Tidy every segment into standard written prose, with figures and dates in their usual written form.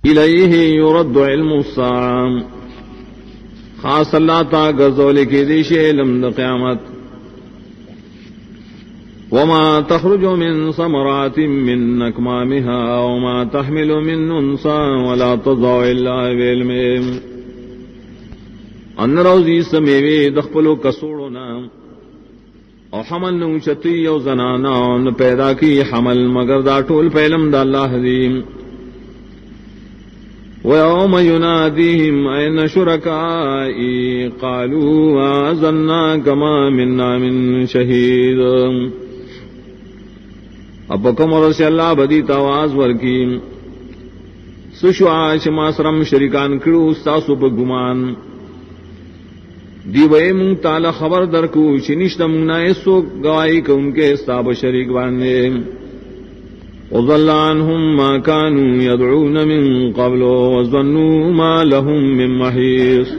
الیہ یرد علم الساعة خاص اللہ تا گزول کی دیش علم دا قیامت وما تخرج من ثمرات من اکمامها وما تحمل من انثى ولا تضع الا بعلمه ان روزی سمیوی دخپلو کسوڑونا او حمل نوچتی او زنانا ان پیدا کی حمل مگر دا ٹول پیلم دا اللہ حدیم وَيَوْمَ يُنَادِيهِمْ أَيْنَ شُرَكَائِي قَالُوا آذَنَّاكَ مَا مِنَّا مِن شَهِيدٍ اب کمر سے اللہ بدی تواز ورکیم سشعاش ماسرم شریکان کرو استاسو پا گمان دیوئے مونگ تالا خبر درکو چنشت مونگنا ایسو گوائی کہ ان کے استاب شریک باندے وضل عنهم ما كانوا يدعون من قبل وظنوا ما لهم من محيص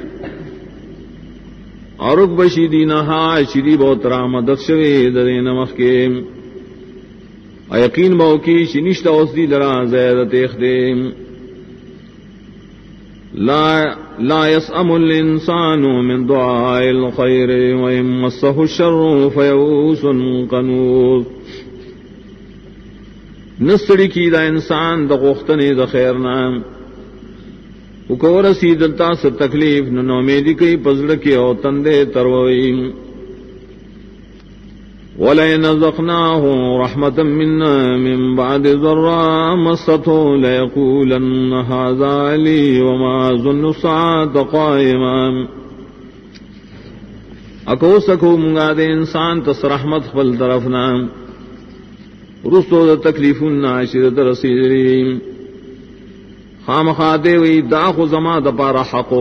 اورک بشیدی نہا شری بہت رامدت شوی درین مخکیم یقین باو کی شنشت اوسدی لرا زیادت اخدیم لا يسأم الانسان من دعاء الخير وإن مسه الشر فيئوس قنوط نسڑی کی دا انسان دا غختنی دا خیر نام اکورسی دلتا سے تکلیف نومیدی کی پزڑکی او تندے تروئی وَلَئِنْ أَذَقْنَاهُ رَحْمَةً مِنَّا مِنْ بَعْدِ ضَرَّاءٍ مَسَّتْهُ لَيَقُولَنَّ هَذَا لِي وَمَا أَظُنُّ السَّاعَةَ قَائِمَةً اکو سکو منگا دے انسان تس رحمت فل طرفنا رسو دا تکلیفون ناشر درسیدریم خام خاتے وی داخو زما دا پارا حقو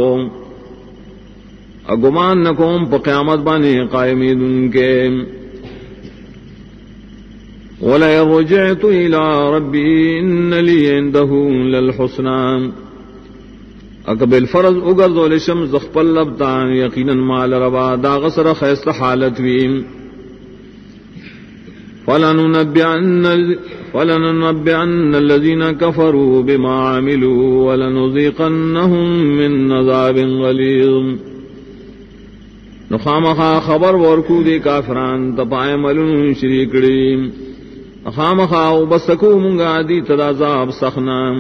اگمان نکوم پا قیامت بانے قائمی دن کے وَلَئِن رُجِعْتُ إِلَىٰ رَبِّي إِنَّ لِي عِندَهُ لَلْحُسْنَىٰ اکبل فرض اگرزو لشم زخپل لبتان یقیناً مال ربا داغسر خیست حالت ویم فَلَنُنَبِّئَنَّ الَّذِينَ كَفَرُوا بِمَا عَمِلُوا وَلَنُذِيقَنَّهُم مِّنْ عَذَابٍ غَلِيظٍ نخامخا خبر ورکو دے کافران تپائے ملون شریکڑیم خامخا بسکو منگا دی تدازاب سخنام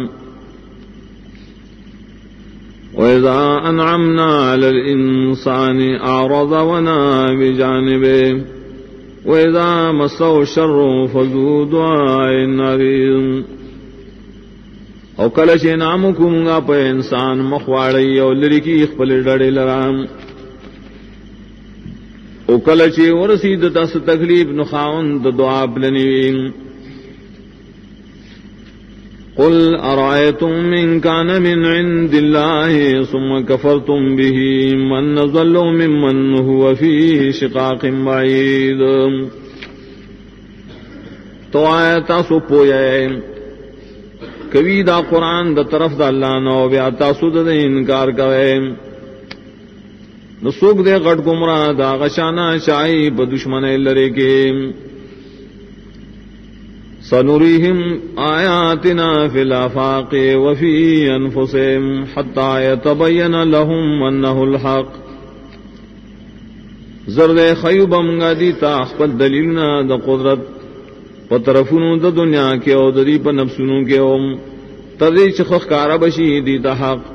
وَإِذَا أَنْعَمْنَا عَلَى الْإِنسَانِ أَعْرَضَ وَنَأَىٰ بِجَانِبِهِ وَإِذَا مَسَّهُ الشَّرُّ فَذُو دُعَاءٍ عَرِيضٍ او کلچ انعامو کو منگا پہ انسان مخواڑی او لرکی اخپل ڈڑے لرام او کلچی ورسید تس تکلیف نخاون دعا پلنوین قل ارائیتم من کان من عند اللہ ثم کفرتم به من نظل ممن هو فی شقاق بعید تو آیتا سو پویا کبھی دا قرآن دا طرف دا اللہ نو بیا تاسو دا انکار کوئے نسوک دے غٹ گمراہ دا غشانہ شائی با دشمن لرے کے سنوریہم آیاتنا فی الافاق وفی انفسہم حتی یتبین لہم انہ الحق زرد خیوبم گا دیتا اخبت دلیلنا دا قدرت پا طرفونو دا دنیا کے او دری پا نفسونو کے اوم تردی چخخ کارا بشی دیتا حق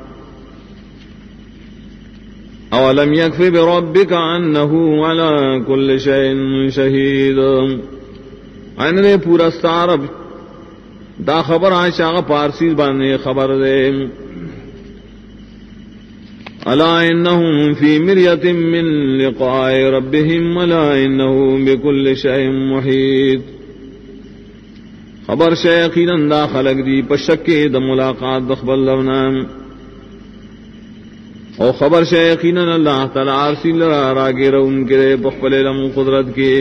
اولم یکفی بربک انہو علا کل شئین شہید آئین دے پورا ستارب دا خبر آشاغ پارسی بانے خبر دے الا انہم فی مریت من لقاء ربہم الا انہم بکل شئین محیط خبر شیقین دا خلق دی پشکے دا ملاقات دخبر لونام او خبر شیقین اللہ تعالی عرصی لرا راگیر ان کے بخبل علم قدرت کے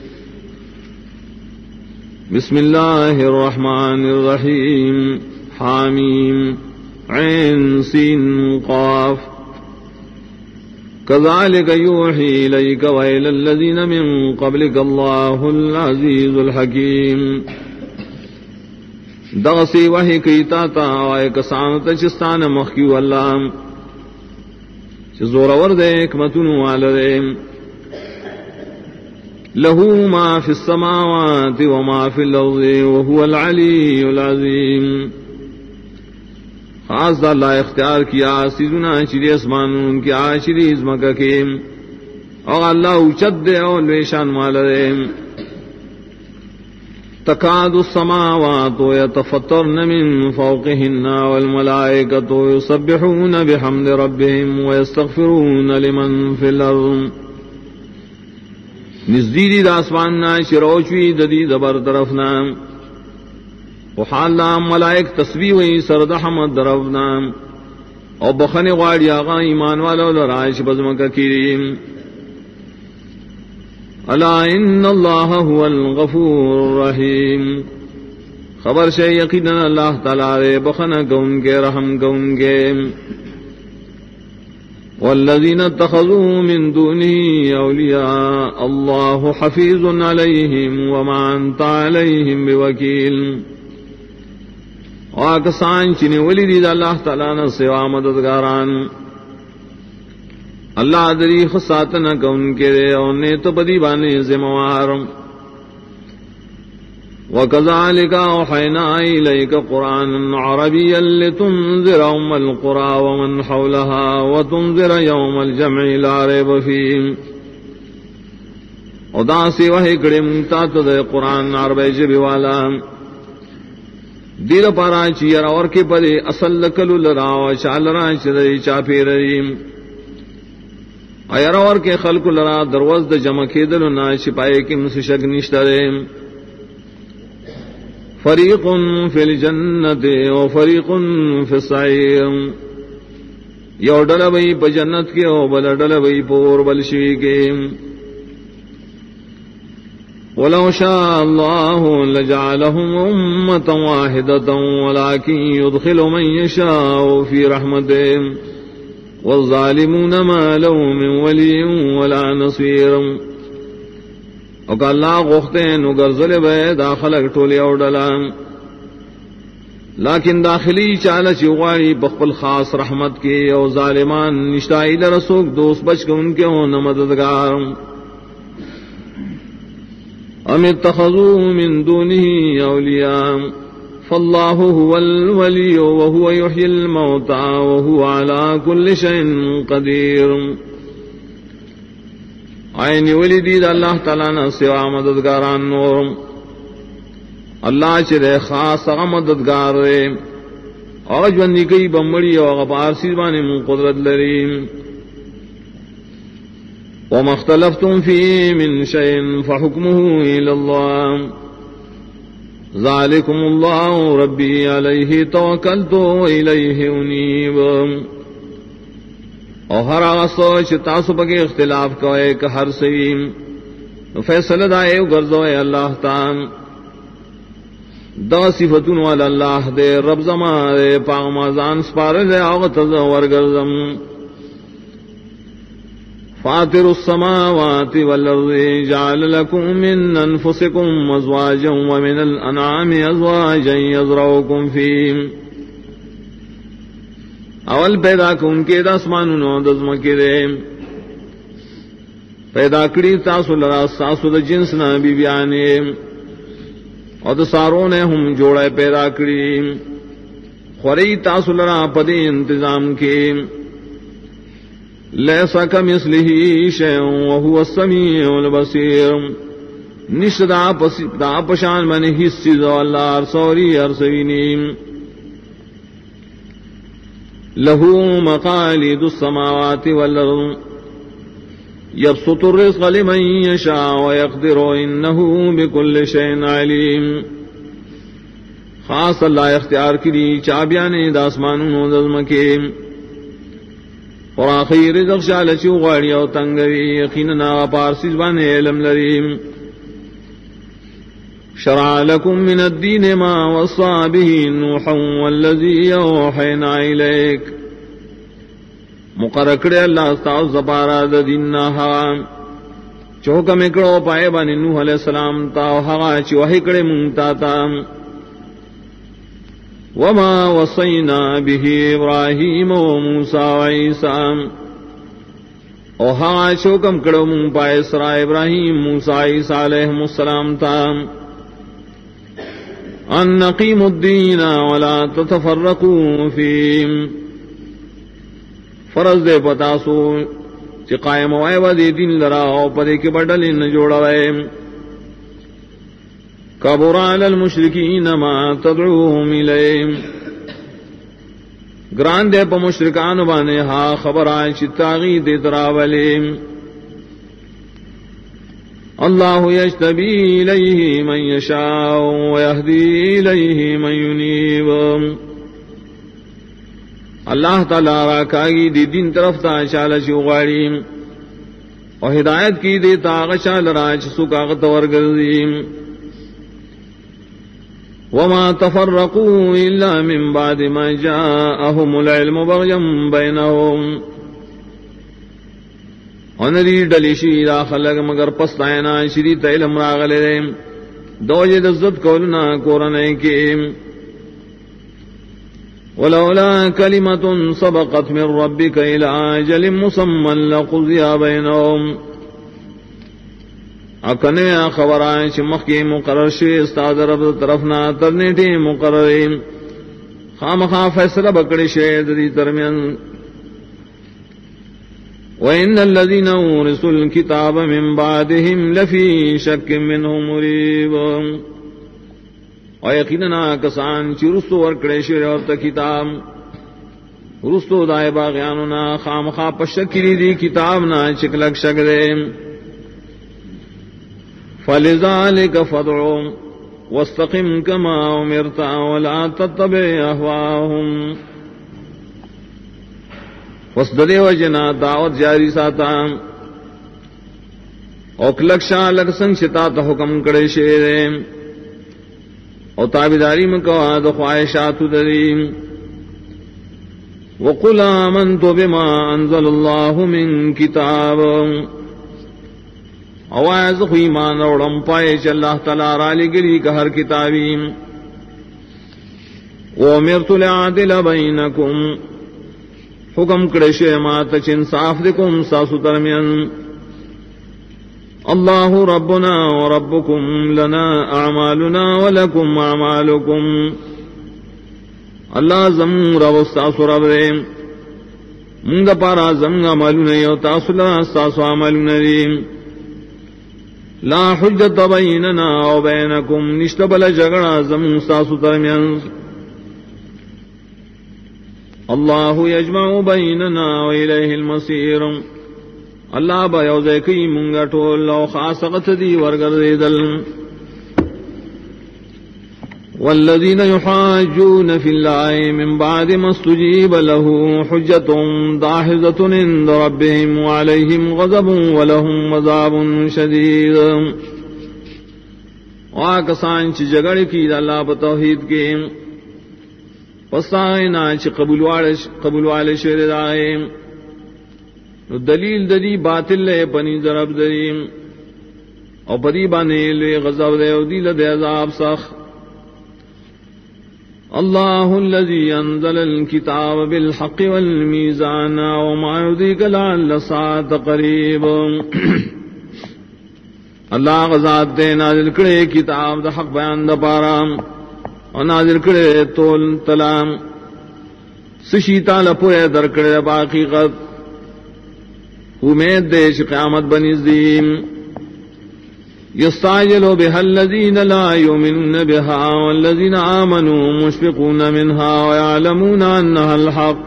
بسم اللہ الرحمن الرحیم حامیم عین سین قاف كذلك يوحي إليك وإلى الذين من قبلك الله العزيز الحكيم دغسی وحی کیتا تا وائے کسانتا چستان مخیو اللہ چھ زورور دے حکمتن والدے لہو ما فی السماوات وما فی الارض وهو العلی العظیم. خاص دا اللہ اختیار کیا سیزنا چری اسمانون کی آشری ازمکہ کے اور اللہ اچد دے اور لیشان والدے. تکاد السماوات يتفطرن من فوقهن والملائكة يسبحون بحمد ربهم ويستغفرون لمن في الأرض. نزدیدی داسماننا شروچوی ددی دبر طرفنا وحالا ملائک تسبیح وی سرد حمد درفنا او بخن غاڑی آغا ایمان والا لرائش بزمکا کریم. الا ان اللہ هو الغفور الرحیم. خبر سے یقینا اللہ تعالی بخن کون کے رحم کون کے. والذین اتخذوا من دونه اولیاء اللہ حفیظ علیہم وما انت علیہم بوکیل. آکسان چنے ولی دید اللہ تعالی نے سوا مددگاران اللہ دری خساتنا کون کے دے اونے تو بدی بانے ذموار. وَكَذَلِكَ أَوْحَيْنَا إِلَيْكَ قُرْآنًا عَرَبِيًّا لِتُنذِرَ أُمَّ الْقُرَى وَمَنْ حَوْلَهَا وَتُنذِرَ يَوْمَ الْجَمْعِ لَا رَيْبَ فِيهِ. ادا سے وحی کڑے منتا تو دے قرآن عربی جبی والا دیر پارا چیر اور کے پدے اصل لکلو لراو چال را چدری چاپی ریم ایرور کے خلق لرا دروز د جمع کیدل نہ چھپائے کہ مسشک نشترے. فریق فی الجنت و فریق فی السعیر. یو ڈل بئی پا جنت کے او بل ڈل بئی پور بلشوی کے. ولو شاء اللہ لجعلهم امتا واحدتا ولكن يدخل من يشاء في رحمته والظالمون ما لهم من ولي ولا نصير. او کہ اللہ غختے نو گرزل بے داخل ٹولی او ڈلا لیکن داخلی چال چغاری بخل خاص رحمت کے او ظالمان نشتائی لرسوک دوست بچ کے ان کے ہوں مددگار. ام اتخذوا من دونه اولیاء فاللہ هو الولی وهو یحیی الموتى وهو على كل شيء قدیر. آئینی ولی دید اللہ تعالیٰ نے سوا مددگاران نور اللہ چرے خاص اغا مددگار رے اور جوندی کئی بمڑی اور غبار سیزبانی من قدرت لریم. وما اختلفتم فيه من شيء فحكمه إلى الله ذلكم الله ربي عليه توكلت وإليه أنيب. اور ہر آسوچ تاسو پکے اختلاف کوئے کہ ہر سویم فیصلہ دائے گرزوئے اللہ تعالی دا صفتون والا اللہ دے رب زمان دے پاغمازان سپار دے آغت ورگرزم. فاطر السماوات والارض جعل لكم من انفسكم ازواجا ومن الانعام ازواجا يزرعكم فيه. اول پیدا کن کے داسمانونو دزمکی دے پیدا کری تاسو لرا ساسو دا جنس نا بی بیانے اور دا ساروں نے ہم جوڑے پیدا کری خوری تاسو لرا پدی انتظام کی. لیسا کمثلہ شیء وہو السمیع البصیر. نشت دا پشان بنی حصی دو اللہ ارسوری ارسوینیم. لہو مقالید السماوات والارض یبسط الرزق لمن یشاء ویقدر انہ بکل شیء علیم. خاص اللہ اختیار کری چابیانے داسمانوں دزمکے اور آخری رزق شالچو غاڑی او تنگوی یقیننا پارسیز بانے علم لریم. شرع لكم من الدين ما وصى به نوحا والذي أوحينا إليك. مقرکڑے اللہ استاذ زبارہ دا دیننا ہوا چوکا مکڑو پائے بانی نوح علیہ السلام تا ہوا چوہی کڑے منتا تا وما وصينا به ابراہیم وموسى وعیسى او ہا چوکم کڑو من پائے سرا ابراہیم موسیٰ عیسیٰ علیہ السلام تا ان نقیم الدین ولا تتفرقوا فیم فرض دے پتاسو چی قائم وائے ودی دین لرا او پدے کے بڑھلی نجوڑا وائے کبر علی المشرکین ما تدعوهم الیہم گران دے پا مشرکان بانے ہا خبر آئے چتاغی دے تراولے اللہ یجتبی الیہ من یشاء ویہدی الیہ من ینیب اللہ تعالی راکاگی دی دین طرف تا چالا چوغاڑی اور ہدایت کی دے تاغ چال راج سکاغت ورگردیم وما تفرقوا إلا من بعد ما جاءهم العلم بغيا بينهم ونری ڈلیشی دا خلق مگر پستائنا شریط علم راغلے دوجد عزت کولنا کورنے کے ولولا كلمة سبقت من ربك إلى أجل مسمى لقضي بينهم اکنے خبر آئے چمخ کی مقرر شوی استاد رب طرفنا ترنیٹی مقرر خامخا فیصلہ بکڑی شید دی ترمین وَإِنَّ الَّذِينَ أُورِثُوا الْكِتَابَ مِن بَعْدِهِمْ لَفِي شَكٍّ مِّنْهُ مُرِيبٍ اور یقیناً کسان چی رستو ورکڑے شوی اور کتاب رستو دائے باغیانونا خامخا پشکری دی کتابنا چکلک شک دے فلذلك فادع واستقم كما امرت ولا تتبع اهواهم وصدر وجنا دعوت جاری ساتا اوکلکشا لگ سنگ شتا تا حکم کڑے شیرے او تابداری مکوا دو خواہشات دریم وقل آمنت بما انزل اللہ من کتاب آواز خو ایمان روڑم پائے چ اللہ تعالی رالی گلی کا ہر کتابیم وامرت لعدل بینکم حکم کرشے مات چ انصاف دکم ساسو درمیان اللہ ربنا وربکم لنا اعمالنا ولکم اعمالکم اللہ زم رب ساسو رب دے منگ پارا زم عملنا یو تاسلا ساسو عملنا دیم لا حجت بیننا و بینکم نشتبل جگڑا زمون ساسو درمیان اللہ یجمع بیننا و الیہ المصیر اللہ با یوزے کی منگا ٹول و خاصقت دی ورگردیدل والذین یحاجون فی اللہ من بعد ما استجیب له حجت داحظت عند ربهم وعلیہم غضب ولہم عذاب شدید واکسان چی جگڑ کی اللہ بتوحید کے پسائنا چی قبول والے شیر دائے دلیل دری باطل لے پنی ضرب دری اور پری بانے لے غضب دے و دیل دے عذاب سخت اللہ الذي انزل الكتاب بالحق والميزان وما يدريك لعل الساعة قريب اللہ غزات دے نازل کرے کتاب دا حق بیان دا پارا اور نازل کرے تول تلام سشیتا لپوئے در کرے باقی قد امید دے چھ قیامت بنزدیم يستعجل بها الذين لا يؤمنون بها والذين آمنوا مشفقون منها ويعلمون أنها الحق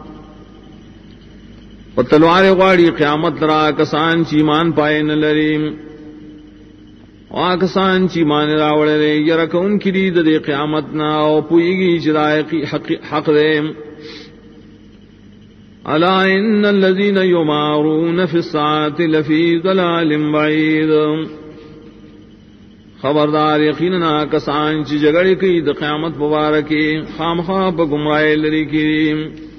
وتلوار غاڑی قیامت را کسان چی مان پائے نہ لریم کسان چی مان راوڑے رے یرکون کی دید دے قیامت نا او پوئیگی چرائے حق دے الا ان الذين يمارون في الساعة لفي ضلال بعيد خبردار یقینا کسان چی جگڑی کی د قیامت مبارکی خامخواہ بگمراہ لری کی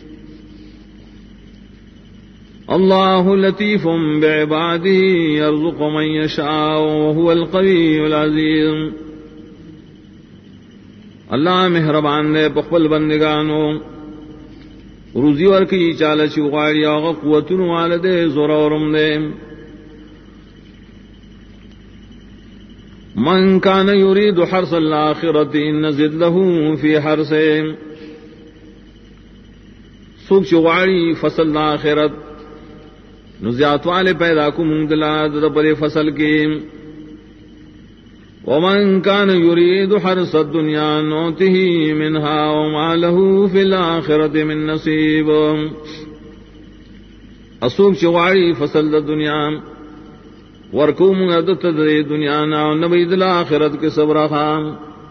اللہ لطیف بعباده یرزق من یشاء وهو القوی العزیز اللہ مہربان دے پخپل بندگانو روزی ورکی چالچ غاڑی آغا قوتن والدے زور ورم دے من کان یرید حرث الآخرت نزد له فی حرث سوک چغاڑی فصل آخرت نزیات والے پیدا کو مندلا در فصل کی ومن كان يريد حرث الدنيا نؤته منها وما له في الآخرة من نصيب اسوک چغاڑی فصل الدنیا ورکوم عدت دنیا نا نبید الآخرت کے صبر خام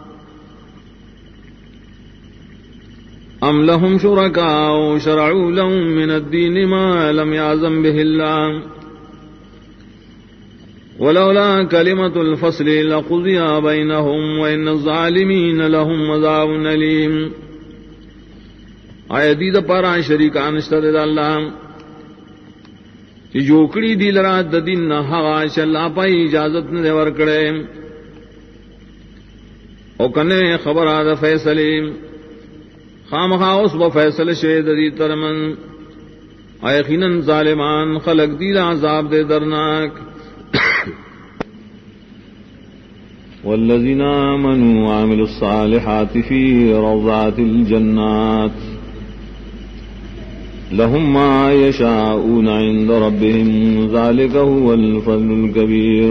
ام لهم شركاء شرعوا لهم من الدين ما لم يعزم به الله ولولا كلمة الفصل لقضي بينهم وإن الظالمين لهم عذاب أليم آیا دید پارا شریکان اشتد اللہ کہ جوکڑی دی لرا ددین نہا چلا پائی اجازت نے ورکڑے او کنے خبر آدھا فیصلے خامخا اس و فیصل شید دی ترمن یقیناً ظالمان خلق دی عذاب دے درناک والذین آمنوا وعملوا الصالحات فی روضات الجنات لهم ما يشاءون عند ربهم ذلك هو الفضل الكبير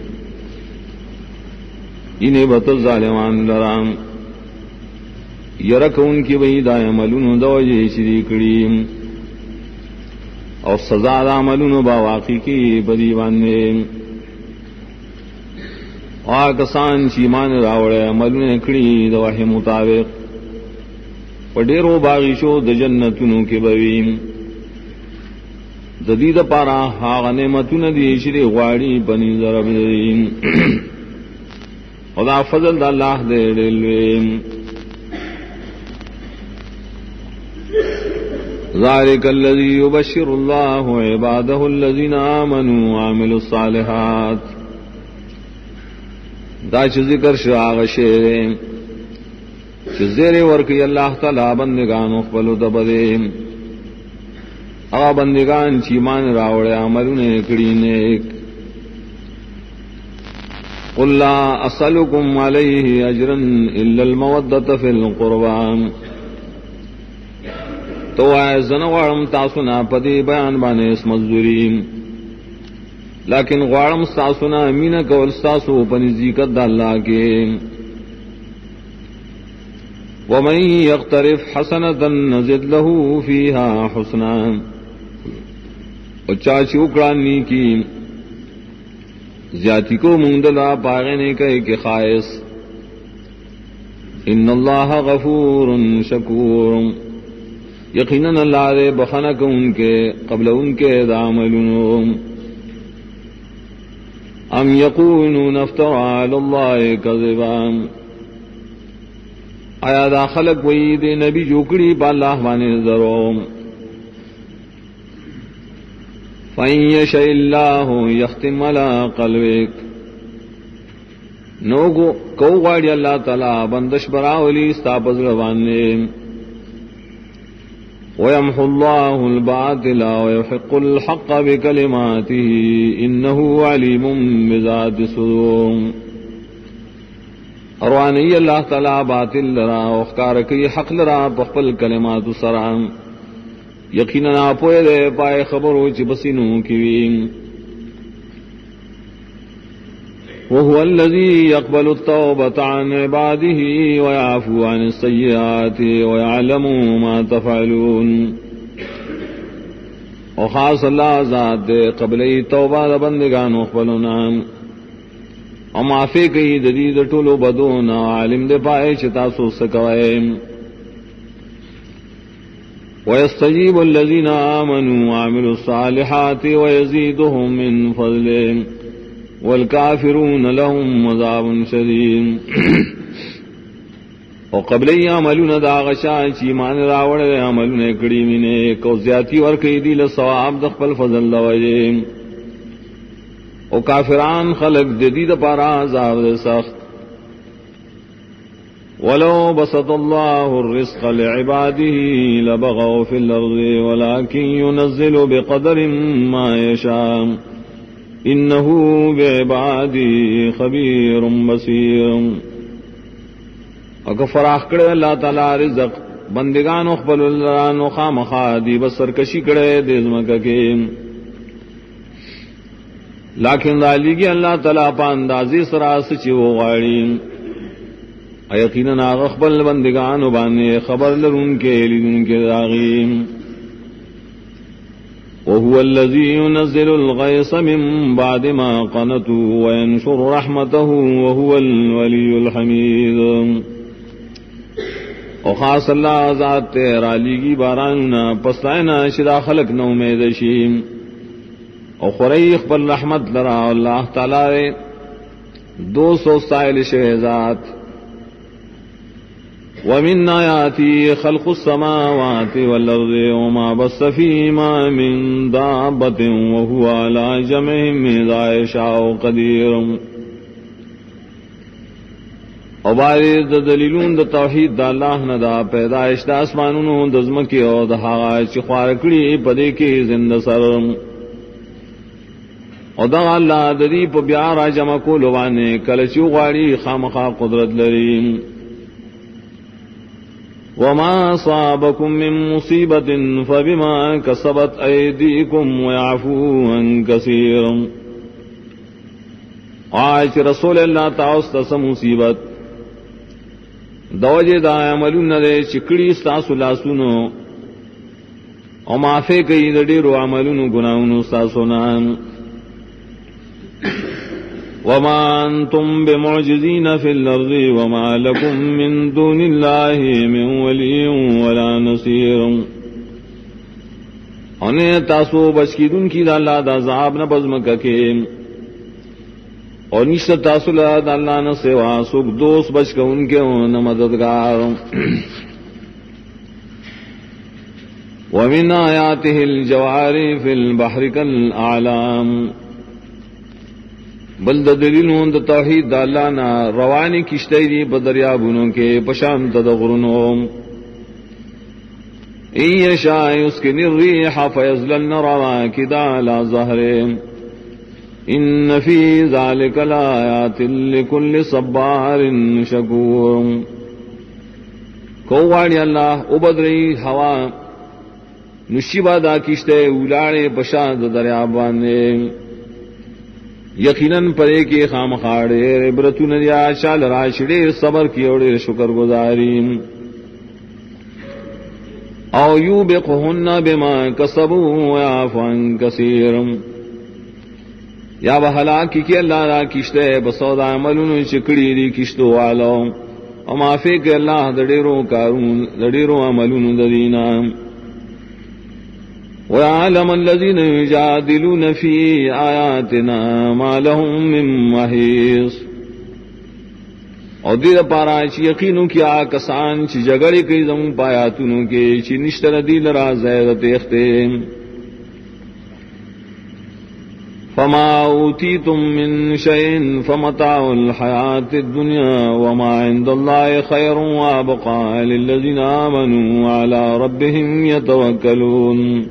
انہیں بت ظالمان لرام یرک ان کی وہی دا عملون دوجہ شریکڑی اور سزا دا عملون باواقی کی بدیوانے آکسان چیمان راوڑے عملون کڑی دواہ مطابق پڈیرو باغیشو د جنتونو کے بویم جدید پارا ہاغ نعمتون دی شری غواڑی بنی ضرب دیم خدا فضل دا اللہ دے ڈلویم ذالک الذی یبشر اللہ عبادہ الذین آمنوا وعملوا الصالحات دا چھ ذکر شاغ شیریں زیر ورکی اللہ تعالی بندگان اخبلو دبدے اغا بندگان چیمان راوڑے عملون کڑی نیک قل لا اسألکم علیہ اجرا الا المودت فی القربان تو آئے زنوارم تاسونا پدی بیان بانے اس مزدوریم لیکن غوارم ستاسونا امین کول ستاسو پنی زیکت دا اللہ کے ومن يقترف حسنة نزد له فيها حسنا اور چاچی اکڑانی کی زیادتی کو مندلا پاغنے کہے کہ خائص ان اللہ غفور شکور یقیناً اللہ دے بخنک ان کے قبل ان کے داملون ام یقولون افترى علی اللہ کذبا آیا دا خلق وئی دے نبی جوکڑی با اللہ بانے ذروم فَإِن يَشَإِ اللَّهُ يَخْتِمْ عَلَىٰ قَلْبِكَ نو کو غاڑی اللہ تعالی بندش براولی استاپز روانے وَيَمْحُ اللَّهُ الْبَاطِلَ وَيُحِقُّ الْحَقَّ بِكَلِمَاتِهِ إِنَّهُ عَلِيمٌ بِذَاتِ الصُّدُورِ اروانی اللہ تعالی باطل لرا اخکار کی حق لرا بخپل کلمات سرام یقینا پوئے دے پائے خبرو چی بسینو کیویم وهو الذی يقبل التوبة عن عباده ويعفو عن السیئات ويعلم ما تفعلون وخاص اللہ ذات دے قبلی توبہ دا بندگان اخبلنا اور معافی کئی جدید ٹولو بدون عالم دے پائے چتا سو سکوائے ويستجيب الذين آمنوا وعملوا الصالحات ويزيدهم من فضله والكافرون لهم عذاب شديد اور قبل عملون دا غشا چیمان راوڑ عملون کڑی منے کو زیاتی اور کئی دیل ثواب دخل فضل دوجے او کافران خلق جدید پارا عذاب سخت ولو بسط الله الرزق لعباده لبغوا في الأرض ولكن ينزل بقدر ما يشاء إنه بعباده خبير بصير. اگر فراخ کرے اللہ تعالی رزق بندگان اخبل اللہ خامخا دی بسر کشی کرے دیزمک کے، لیکن دالیگی اللہ تعالی پا اندازی سراس چی وہ غاڑی یقیناً اخبل بندگان بانے خبر لرون کے لدن کے داغیم. وهو الذي ينزل الغيث من بعد ما قنطوا وينشر رحمته وهو الولي الحميد. اور خاص اللہ ذات تیرا لیگی باراننا پسائنا شدا خلق نو میں دشیم اور خریق پر رحمت لرا اللہ تعالی 200 سائل شہزاد. ومن آیاتی خلق السماوات والارض وما بث فیہما من دابۃ وهو علی جمعہم اذا یشاء قدیر. اور باری دا دلیلون دا توحید دا اللہ ندا پیدائش دا اسمانونو دزمکی اور دا حاغا چی خوارکڑی پدے کی زند سر اور دا اللہ دری پا بیارا جمع کو لوانے کلچی غاڑی خامخا قدرت لریم. وما صابكم من مصيبة فبما كسبت أيديكم ويعفو عن كثير. آج رسول اللہ تعالی سے مصیبت دوجے دا عملون دے چکڑی ستاسو لاسونو او معافے کئی دڑیرو عملون گناہونو ستاسو نام. وما انتم بمعجزین فی الارض وما لکم من دون اللہ من ولی ولا نصیر. انہیں تاسو بچکی دن کی دا اللہ دا عذاب نہ بزمکا کے اور نشت تاسو دا اللہ نہ سوا سکھ دوست بچ کا ان کے نہ مددگار. ومن آیاتہ الجوار فی البحر کالاعلام. بل دلیلون دا توحید دا اللہ نا روانی کشتی دی بدریابونوں کے پشانت دا غرنوں. ان یشاء یسکن الریح فیظللن رواکدا علی ظہرہم ان فی ذلک لآیات لکل صبار شکور. کوواڑی اللہ ابدری ہوا نشیبہ دا کشتے اولاڑے پشانت دریابانے یقیناً پرے کے خام خاڑے عبرتو ندیا شال راشڑے صبر کی اوڑے شکر گزاریم. او یوبقہن بما کسبوا ویعفو عن کثیر. یا بہلاکی کہ اللہ را کشتے بسودا عملون چکڑی دی کشتو والو اور معافی کہ اللہ دڑیرو کارون دڑیرو عملون ددینا. وَيَعْلَمَ الَّذِينَ يُجَادِلُونَ فِي آيَاتِنَا مَا لَهُم مِّن مَّحِيصٍ. اور دیر پارا چی یقینوں کی آکسان چی جگڑی کئی زمون پایاتونوں کے چی نشتر دیل را زیدت اختے. فَمَا أُوتِيتُم مِّن شَيْءٍ فَمَتَاعُ الْحَيَاةِ الدُّنْيَا وَمَا عِندَ اللَّهِ خَيْرٌ وَأَبْقَىٰ لِلَّذِينَ آمَنُوا وَعَلَىٰ رَبِّهِمْ يَتَوَكَّلُونَ.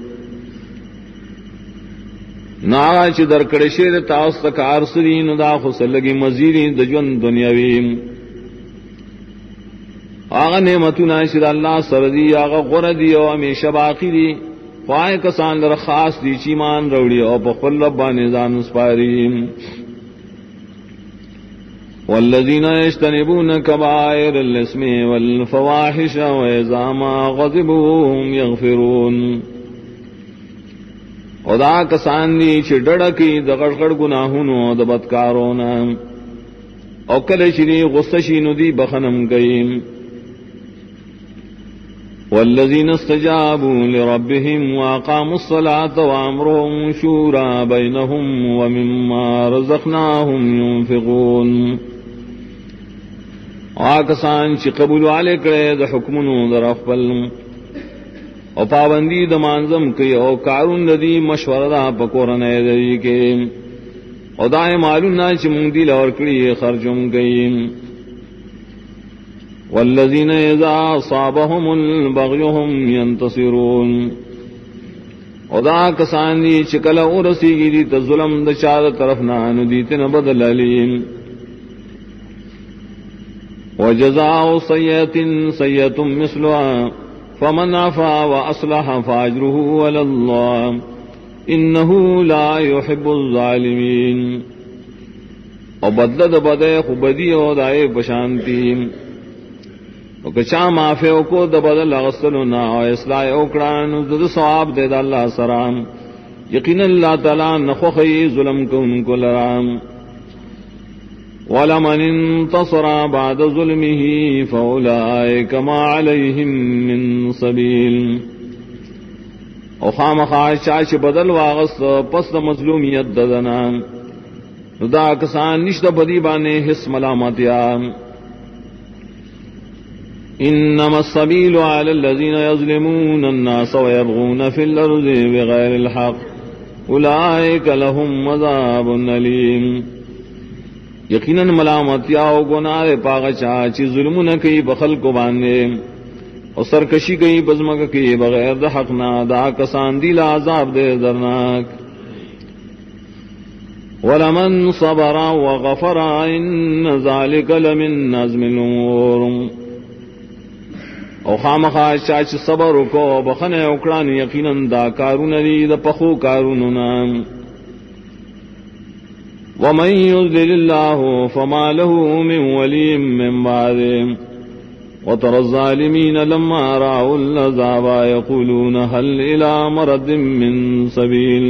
ناچ در کڑشیر تاس تک عرصدین دا خسلگی مزیدی دجون دنیاویم. آغا نعمتنا شد اللہ سردی آغا غردی و ہمیشہ باقی دی خواہ کسان در خاص دی چیمان روڑی او پخل ربان زان اسپاریم. والذین یجتنبون کبائر الاسم والفواحش وإذا ما غضبوا هم یغفرون. او دا کسان دی چی ڈڑکی دا غڑغڑ گناہونو دا بدکارونا او کلشنی غصشینو دی بخنم گئیم. والذین استجابوا لربهم واقاموا الصلاة وامرهم شورى بینهم ومما رزقناهم ينفقون. آکسان چی قبول والے کرے دا حکمنو دا رفل او پابندی دا مانزم کی او کارون دی مشورہ دا پکورن دی کے او دائے معلوم نا چی مونگ دی لور کری خرجم گئی. والذین اذا اصابهم البغی هم ينتصرون، ادا کسان دی چکل ورسی گی دی ظلم د چار طرف نہ دیت نہ بدل علیم. وجزاء سیئۃ سیئۃ مثلها فمن عفا واصلح فاجره علی اللہ انه لا يحب الظالمین. اور بدل د بدے خوبدی او دائے بشانتی او کچا معافی کو د بدل غسلنا او اصلاح اوکڑان د ثواب دے د اللہ سلام. یقینا اللہ تعالی نخوخی ظلم کو ان کو لرام. وَلَمَنِ انتصر بعد ظلمه فَأُولَئِكَ مَا عَلَيْهِم مِّن سَبِيلٍ. او خامخواہ چاچ بدل واغس پس د مظلومیت ددنا دا کسان نشد بدی بانے حس ملامتیا. انما السبيل على الذين يظلمون الناس ويبغون في الارض بغير الحق اولئك لهم عذاب الیم. یقیناً ملامتیا او گناہ پاغ چاچی ظلم نہ کئی بخل کو باندھے اور سرکشی کئی بزمک کی بغیر دا حق نہ دا کسان دیل عذاب دے درناک. وَلَمَنْ صَبَرَ وَغَفَرَ إِنَّ ذَلِكَ لَمِنْ عَزْمِ الْأُمُورِ. او خامخواہ چاچ صبر کو بخن اکڑان یقیناً دا کارون دی دا پخو کاروننا. وَمَن يُضْلِلِ اللَّهُ فَمَا لَهُ مِن وَلِيٍّ مِّن بَعْدِهِ وَتَرَى الظَّالِمِينَ لَمَّا رَأَوُا الْعَذَابَ يَقُولُونَ هَلْ إِلَىٰ مَرَدٍ مِّن سَبِيلٍ.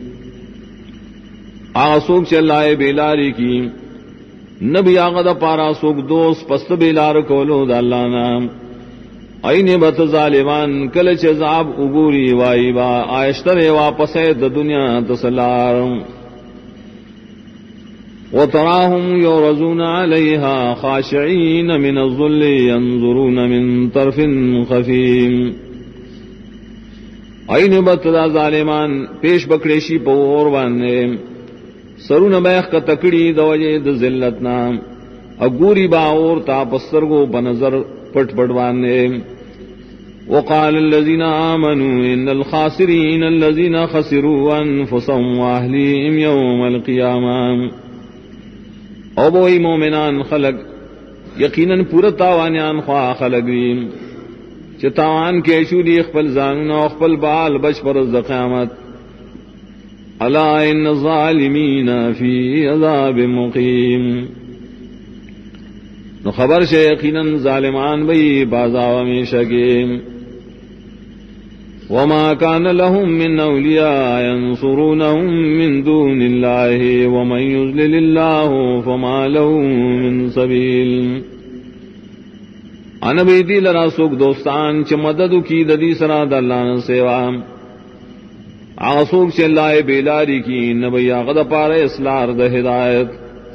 آسوک چلائے بیلاری کی نبی آغد پارا سوک دوست پست بیلار کولو دا اللہ نام. این بت ظالمان کلچ عذاب عبوری وائی با آئشتر واپس دا دنیا تسلار. وتراهم يعرضون عليها خاشعين من الذل ينظرون من طرف خفيم. این بت ظالمان پیش بکڑیشی پور باندے سرون بیخ کا تکڑی دوجے د ذلتنا اگوری باور تا پسترگو بنظر پٹ پٹوانے. وقال الذين آمنوا ان الخاسرين الذين خسروا انفسهم واهليهم يوم القيامه. او بوئی مومنان خلق یقیناً پورا تاوانیان خواہ خلق دیم چہ تاوان کے شوری اخپل زانون و اخپل بال بچ پر از قیامت. الا ان الظالمین فی عذاب مقیم. نو خبر شے یقیناً ظالمان بئی بازاو میں شکیم. وما كان لهم من اولیاء ينصرونهم من دون الله ومن يضلل الله فما له من سبيل. انا بیدی لرا سوک دوستان چ مدد کی ددی سرا د اللہ نے سیوا آسوک چ اللہ بیلاری کی نبی غد پار اصلاح د ہدایت.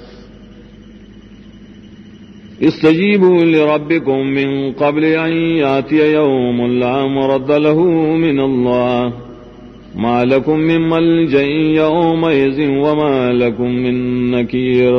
استجیبوا لربکم من قبل ان یاتی یوم لا مرد له من اللہ ما لکم من ملجأ یومئذ وما لکم من نکیر.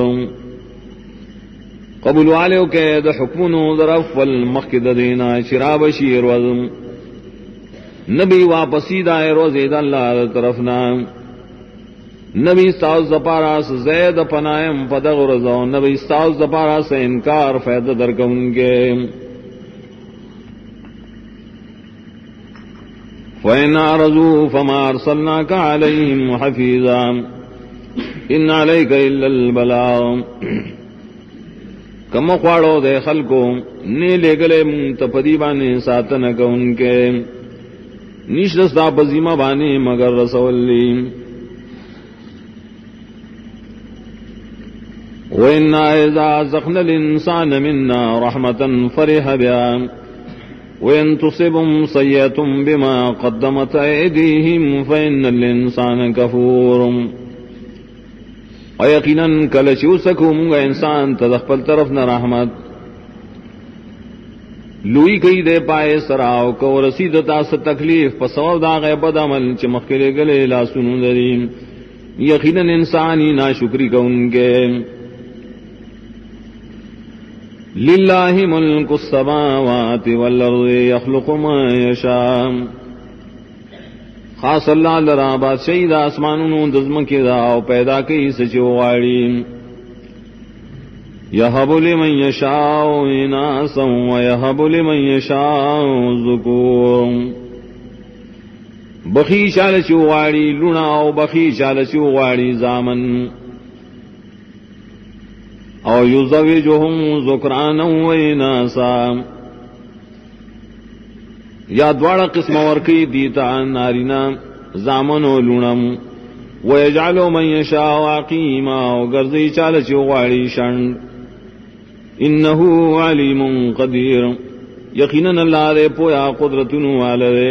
قبول والے کے د حکمنو ظرف والمخد دینا شراب شیر وزم نبی واپسی دائے روزید اللہ طرفنا. نبی استاؤ زپارا سے زید پنائم پدغ رضو نبی استاؤ زپارا سے انکار فیض درک ان کے. فَإِنْ أَعْرَضُوا فَمَا أَرْسَلْنَاكَ عَلَيْهِمْ حَفِيظًا إِنَّ عَلَيْكَ إِلَّا الْبَلَاغَ. کم خواڑو دے خلقو نے لے گلے منتپدی بانے ساتن کا ان کے نیش رستا پزیمہ بانے مگر رسولی. وَإِنَّا إِذَا أَذَقْنَا الْإِنسَانَ مِنَّا رَحْمَةً فَرِحَ بِهَا وَإِن تُصِبْهُمْ سَيِّئَةٌ بِمَا قَدَّمَتْ أَيْدِيهِمْ فَإِنَّ الْإِنسَانَ كَفُورٌ. اور یقیناً کل چوسکوں گا انسان تدخل طرف نہ رحمت لوئی کئی دے پائے سراؤ کو رسیدتا سے تکلیف پسور داغ بد عمل چمکلے گلے لا سنو دریم. یقیناً انسانی ناشکری کا ان کے. للہ ملک السماوات والارض یخلق ما یشاء، خاص اللہ لرا بادشاہی دا اسمانونو دزمکی دا او پیدا کئی سچو غاڑی، یہب لمن یشاء اناسا ویہب لمن یشاء ذکور، بخی چالچو غاڑی لنا او بخی چالچو غاڑی زامن، او یزوجہم ذکرانا و اناسا، یا دوڑا قسم ورکی دیتا نارینا زامن و لونم، ویجعلو من یشاء عقیما، و گرزی چالچی غاڑی شند، انہو علیم قدیر، یقیناً اللہ دے پویا قدرتنو والدے،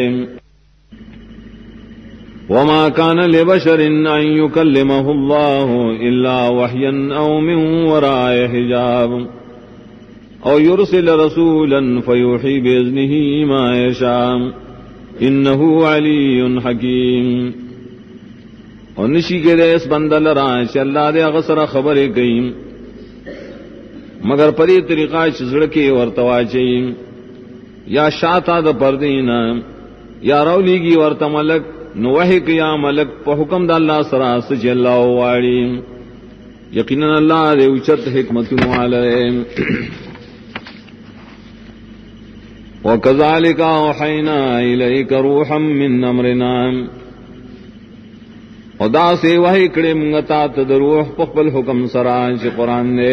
وما كان لبشر ان يكلمه الله الا وحيا او من وراء حجاب او يرسل رسولا فيوحي باذنه ما يشاء انه علي حكيم، اور نشی کے دے اس بندل راش اللہ دے اغسر خبر گئی مگر پری طریقہ چزڑکے ورتوا چیم، یا شاتا دا پردینا یا رولی گی ورت ملک نوحق یا ملک پا حکم دا اللہ سراس جی اللہ واری، یقیناً اللہ دے اچت حکمتن والے۔ وَكَذَلِكَ أَوْحَيْنَا إِلَيْكَ رُوحًا مِّنْ أَمْرِنَا، اور دا سے وحی کڑے منگتا تدروح پخبل حکم سراج قرآن دے،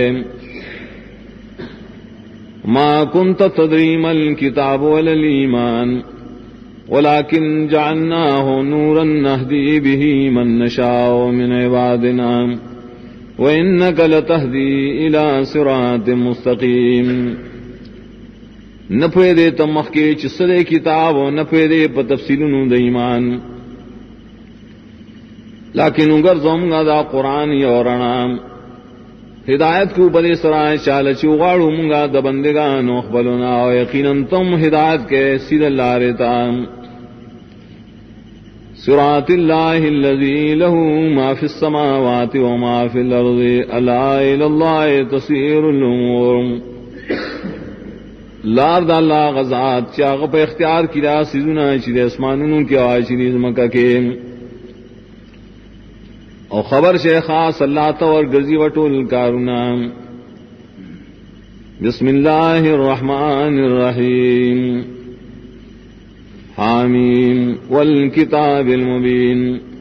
ما كنت تدری ما الكتاب ولا الایمان ولكن جعلناه نورا نهدي به من نشاء من عبادنا وإنك لتهدي إلى صراط مستقيم، نپوے دے تمخ کے چسدے کتاب و نپوے دے پا تفصیلنو دا ایمان، لیکن اگر زومگا دا قرآن یورنا ہدایت کو بدے سرائے چالچی اغاڑو منگا دا بندگان اخبلنا، و یقیناً تم ہدایت کے سید اللہ رہتا، صراط اللہ الذی لہو ما فی السماوات و ما فی الارض الا الی اللہ تصیر الامور، لار دا اللہ غزات چاغ پہ اختیار کیا سیزونا چید اسمانونوں کی آواز چیز مکہ کے، او خبر سے خاص اللہ تور گزی وٹول کارونا۔ بسم اللہ الرحمن الرحیم، حامیم والکتاب المبین،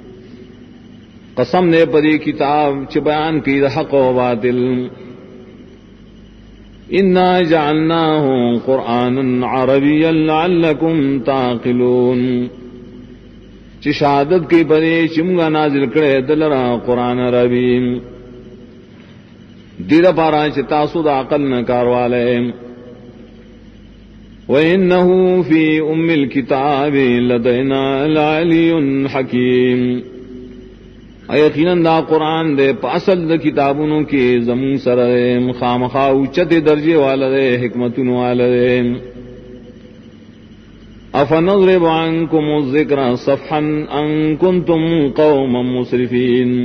قسم نے پری کتاب چ بیان کی حق و باطل، انا جعلناہ قرآنا عربیا لعلکم تعقلون، چی شہادت کی بنے چمگا نازل کرے دلرا قرآن ربیم، دیر پارا چی تاسو دا عقل نکار والے، وَإِنَّهُ فِي أُمِّ الْكِتَابِ لَدَيْنَا لَعَلِيٌّ حَكِيمٌ، یقیناً دا قرآن دے پاسل دا کتابونوں کے زمون سر خامخا اچت درجے والدے حکمتن والدے، افنضرب عنکم الذکر صفحا ان کنتم قوما مسرفین،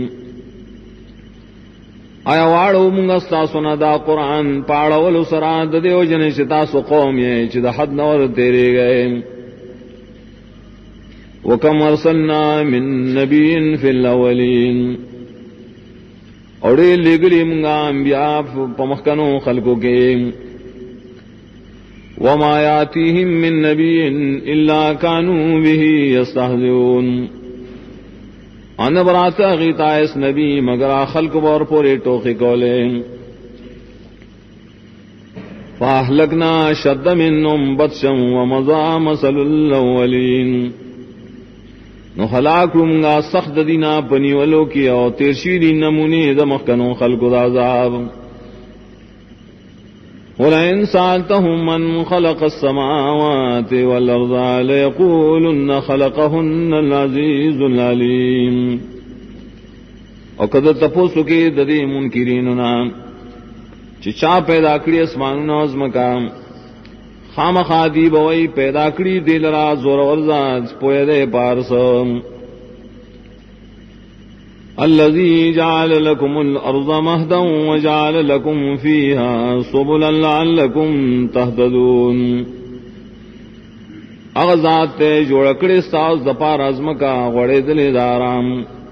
آیا واڑو منگا ستاسونا دا قرآن پاڑولو سراد دیو جنے چتاسو قوم یہ چی دا حد نور تیرے گئے، وکم ارسلنا من نبی فی الاولین، اوڑے لگلی منگا انبیاء پمخکنو خلقو کے، وما یاتیہم من نبی الا کانوا به یستہزئون، ان براتا غیتا اس نبی مگر خلق بور پورے ٹوخی کولے، فاہلکنا شد منہم بطشا ومضا مثل الاولین، نو ہلاک رمگا سخت دینا پنی ولو کی او تیرشیدی نمونی دمخکنو خلق دا عذاب، وَلَئِن سَأَلْتَهُم مَّن خَلَقَ السَّمَاوَاتِ وَالْأَرْضَ لَيَقُولُنَّ خَلَقَهُنَّ الْعَزِيزُ الْعَلِيمُ، اور کدر تپوسو کے ددی منکریننا چچا پیدا کری اسمانونا عظمکا، خام خادی بوئی پیدا کری دل را زور ورزاد پوئے دے پارسم، الذي جعل لكم الأرض مهدا وجعل لكم فيها سبلا لعلكم تهتدون. اغذات تے جوڑکڑے ساز دپار ازمکا غڑے دلے دارام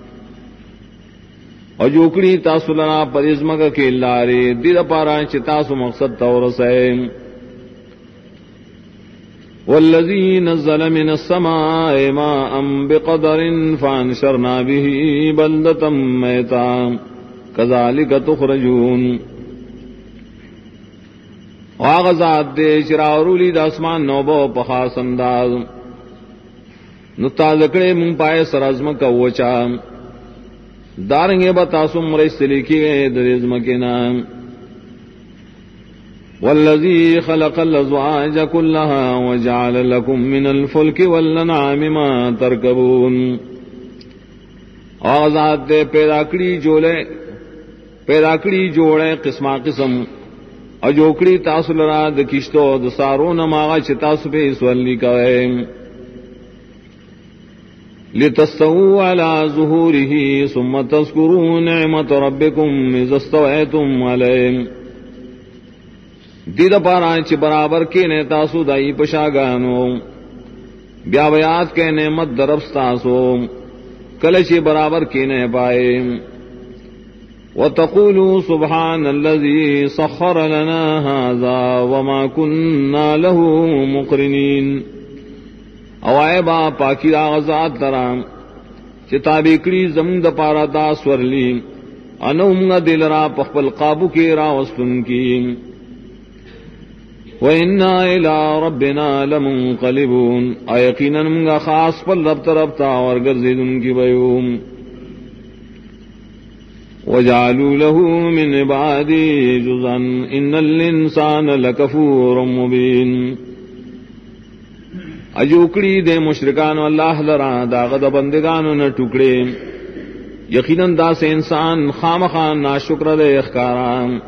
اور جوکڑی تاسو لنا پر ازمکا کے لارے دی دپارا چتاسو مقصد تورسے. والذی نزل من السماء ماء بقدر فانشرنا به بلدة میتا کذالک تخرجون. آغازات دے چراورولی داسمان نوبو پخاس انداز نتازکڑے من پائے سرازم کا وچا دارنگے بتاسم رسلی کی گئے درزم کے نام. والذی خلق الازواج كلها وجعل لكم من الفلك والانعام ما تركبون. آغازات دے پیداکڑی جوڑے قسمہ قسم اجوکڑی تاسو لرا د کشتو د سارو نماغا چ تاسو به سولی کوي لتستووا على ظهوره ثم تذكروا نعمت ربكم اذا استويتم عليه. دید پارا چ برابر کے نے تاسو دائی پشاگانو بیا بیات کے نعمت دربس تاسو کلچ برابر کے نے پائے. وَتَقُولُوا سُبْحَانَ الَّذِي سَخَّرَ لَنَا هَذَا وَمَا كُنَّا لَهُ مُقْرِنِينَ. اوائے با پاکی آغازات درام چتابیکڑی زمین دا پارا دا سورلی انہمگا دل را پخپل قابو کے را وستن کی. وَإِنَّا إِلَىٰ رَبِّنَا لَمُنْقَلِبُونَ. آیقیناً منگا خاص پل رب تربتا اور گرزیدن کی بیوم. وَجَعَلُوا لَهُ مِنْ عِبَادِهِ جُزْءًا إِنَّ الْإِنسَانَ لَكَفُورٌ مُبِينٌ. اجوکڑی دے مشرکان اللہ لرا داغد بندگانو نہ ٹکڑے یقیناً دا سے انسان خامخان ناشکر دے اخکارام.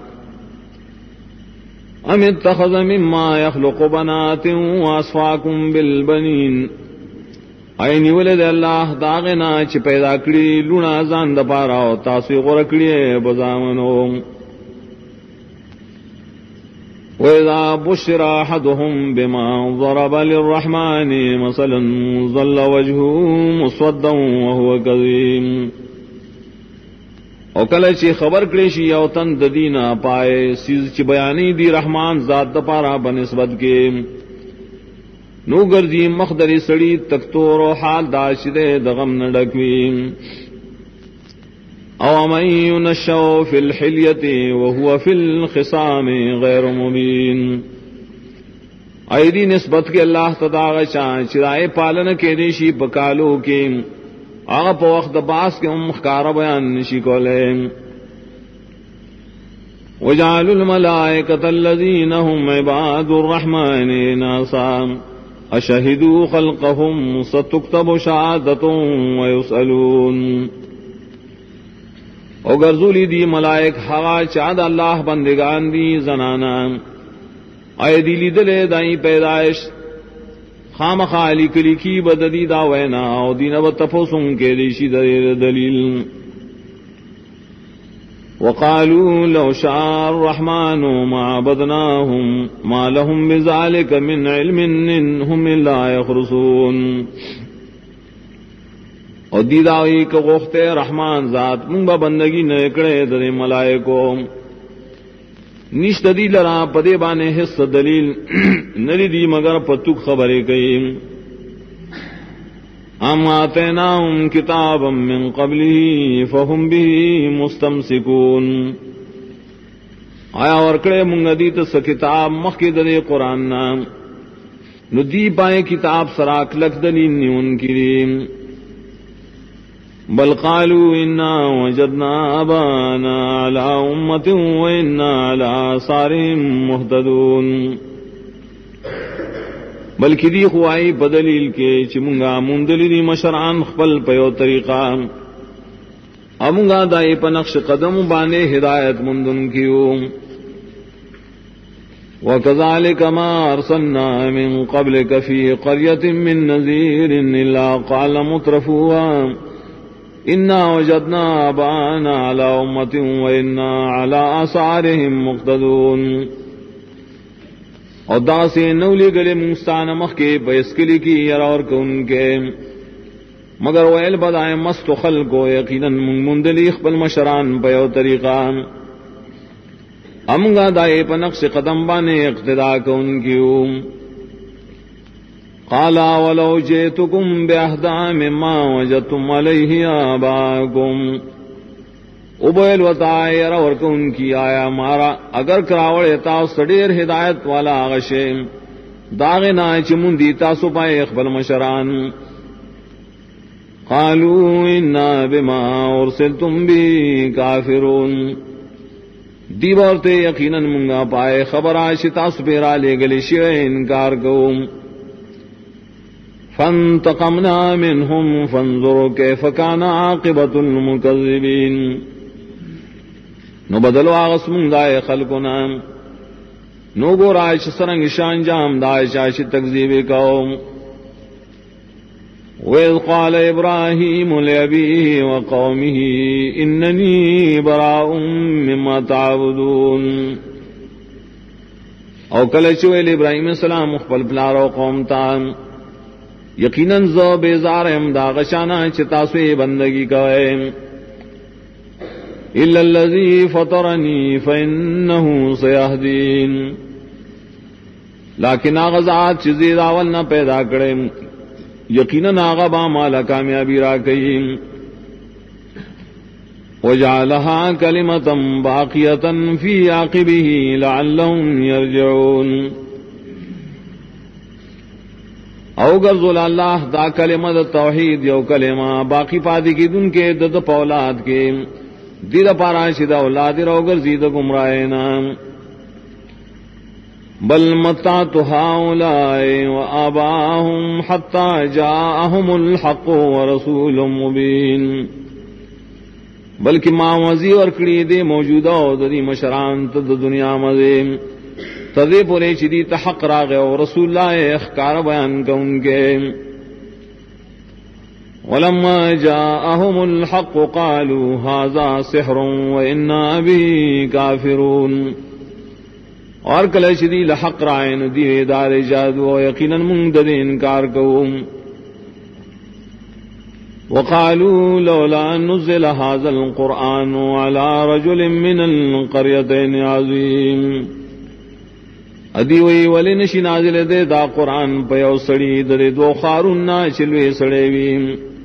ام اتخذ مما يخلق بنات واصفاكم بالبنين. اینی ولد اللہ داغنا چ پیدا کړي لونا ځان د پاره او تاسو غوړه کړی بزامنو. وَإِذَا بُشِّرَ أَحَدُهُم بِمَا ضَرَبَ لِلرَّحْمَنِ مَثَلًا ظَلَّ وَجْهُهُ مُسْوَدًّا وَهُوَ كَظِيمٌ. او کله چې خبر کړي شي او تن د دینا پائے سیز چې بیانی دی رحمان ذات د پاره بنسبت کې نو ګرځي مخدری سړی تکتور او حال داشده د غم نه ډکوي. او من ينشأ في الحلیة وهو في الخصام غیر مبین. ایدی نسبت کے اللہ تداغ چاہ چرائے پالن کے دیشی پکالو کے آغا پا وقت باس کے مخکار بیان نشی کولے. وجعلوا الملائکة الذین هم عباد الرحمن ناسا اشہدوا خلقهم ستکتب شہادتهم ویسألون. او گرزولی دی ملائک حقا چاد اللہ بندگان دی زنانا آئے دیلی دلے دائی پیدائش خام خالی کلی کی بددی دا وینا او دین بتفوسن کے دیشی دلیل. وقالوا لو شاء الرحمن ما عبدناهم ما لهم بذلك من علم انهم الا يخرصون. اور دیداوی کو غوخت رحمان ذات منبا بندگی نکڑے در ملائکو نشت دی لرا پدے بانے حص دلیل نری دی مگر پتک خبرے کئی. ام آتیناہم کتابا من قبلی فہم بھی مستمسکون. آیا ورکڑے منگدیت س کتاب مخی در قرآن نام ندی پائے کتاب سراک لک دلیل نیون کریم. بل قالوا انا وجدنا ابانا على امة وانا على آثارهم مهتدون. بلکہ دی خوائی بدلیل کے چمنگا مندلی مشران خپل پیو طریقہ امنگا دائی پنقش قدم بانے ہدایت مندن کیو. وَكَذَلِكَ مَا أَرْسَلْنَا مِن قَبْلِكَ فِي قَرْيَةٍ مِّن نَّذِيرٍ إِلَّا قَالَ مُتْرَفُوهَا انا وجدنا آباءنا علی امۃ وانا علی آثارهم مقتدون. اور دا سے نولی گلے منستان مخ کے بیسکلی کی یر اور کن کے مگر ویل بدائے مست خلق کو یقیناً مندلی اخبل مشران پیو طریقہ امگا دائے پا نقش قدم بانے اقتدا کن کیوں. قالا ولو جئتکم باہدا مما وجدتم علیہ آباکم. ابیل وطائے یر اور کن کی آیا مارا اگر کراوڑ تاس سڑیر ہدایت والا آغشے داغنا چمندی تاسو پائے اخبل مشران. قالوا انا بما ارسلتم بی کافرون. دی بورتے یقیناً منگا پائے خبر آشی تاسو پیرا لے گلی شیئے انکار کو. فانتقمنا منهم فانظروا كيف كان عاقبة المكذبين. نو بدلو آغس من دائے خلقنا نو گو رائش سرنگ شان جام دائے شاش تکذیب قوم. وَإِذْ قَالَ إِبْرَاهِيمُ لِأَبِيهِ وَقَوْمِهِ إِنَّنِي بَرَاءٌ مِّمَّا تَعْبُدُونَ. او کلچویل ابراہیم السلام مخبل پلارو قوم تام یقیناً زو بیزار امدا غشانا چتاسوی بندگی کوئے. الا الذی فطرنی فانه سیہدین. لیکن آغازات چیزی داول نہ پیدا کرے یقیناً آغا با مالا کامیابی را کئی. وجعلها کلمة باقیة فی عاقبہ لعلهم یرجعون. او گرزول اللہ دا کلمہ دا توحید یو کلمہ باقی پادی کی دن کے دد پولاد کے دیر پاراشد اولاد رو گرزید گمرائینا. بل متعت هؤلاء وآباءهم حتى جاءهم الحق ورسول مبین. بلکہ ماوزی اور کڑی دے موجودہ دری مشران تد دنیا مزیم تدے پورے چدی تحق راغ اور رسول اللہ اخکار بیان کا ان کے. ولما جاءهم الحق قالوا هذا سحر وإنا به كافرون. اور کلشدی لحق رائن دی دار جادو یقیناً مندد انکار کوم. وقالوا لولا نزل هذا القرآن على رجل من القريتين عظيم. ادی وی ولی نشی نازل دے دا قرآن پیو سڑی دے دو خارون نا چلوے سڑے ویم.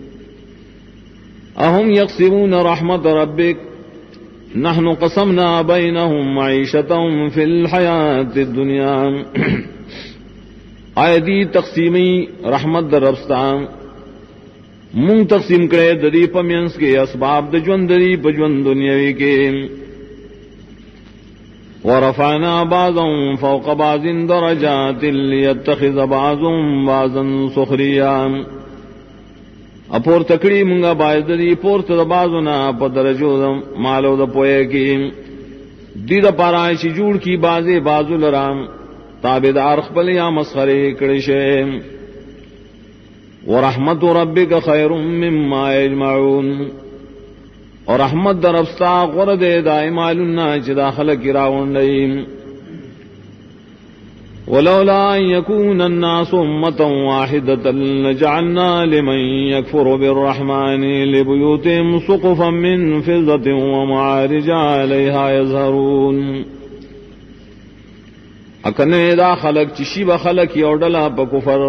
اهم یقسمون رحمت ربک نحن قسمنا بینہم معیشتهم فی الحیات الدنیا. آئے دی تقسیمی رحمت در ربستان مون تقسیم کرے دری پمینس کے اسباب دجون دری بجون دنیاوی کے. ورفعنا بعضهم فوق بعض درجات ليتخذ بعضهم بعضا سخريا. اپور تکڑی منگا باعث دی پور تر بازونا پا درجو مالو دا پوئے کی دی دا پارائشی جوڑ کی بازے بازو لرام تابدار خبل یا مسخرے کڑشے. ورحمت ربک خیر مما یجمعون. اور رحمت در افستا غرد دائمالنا چدا خلق راون لئیم. ولولا ان يكون الناس امة واحدة لجعلنا لمن يكفر بالرحمن لبيوتهم سقفا من فضة ومعارج عليها يظهرون. اکنے دا خلق چشی بخلق یوڈلا پا کفر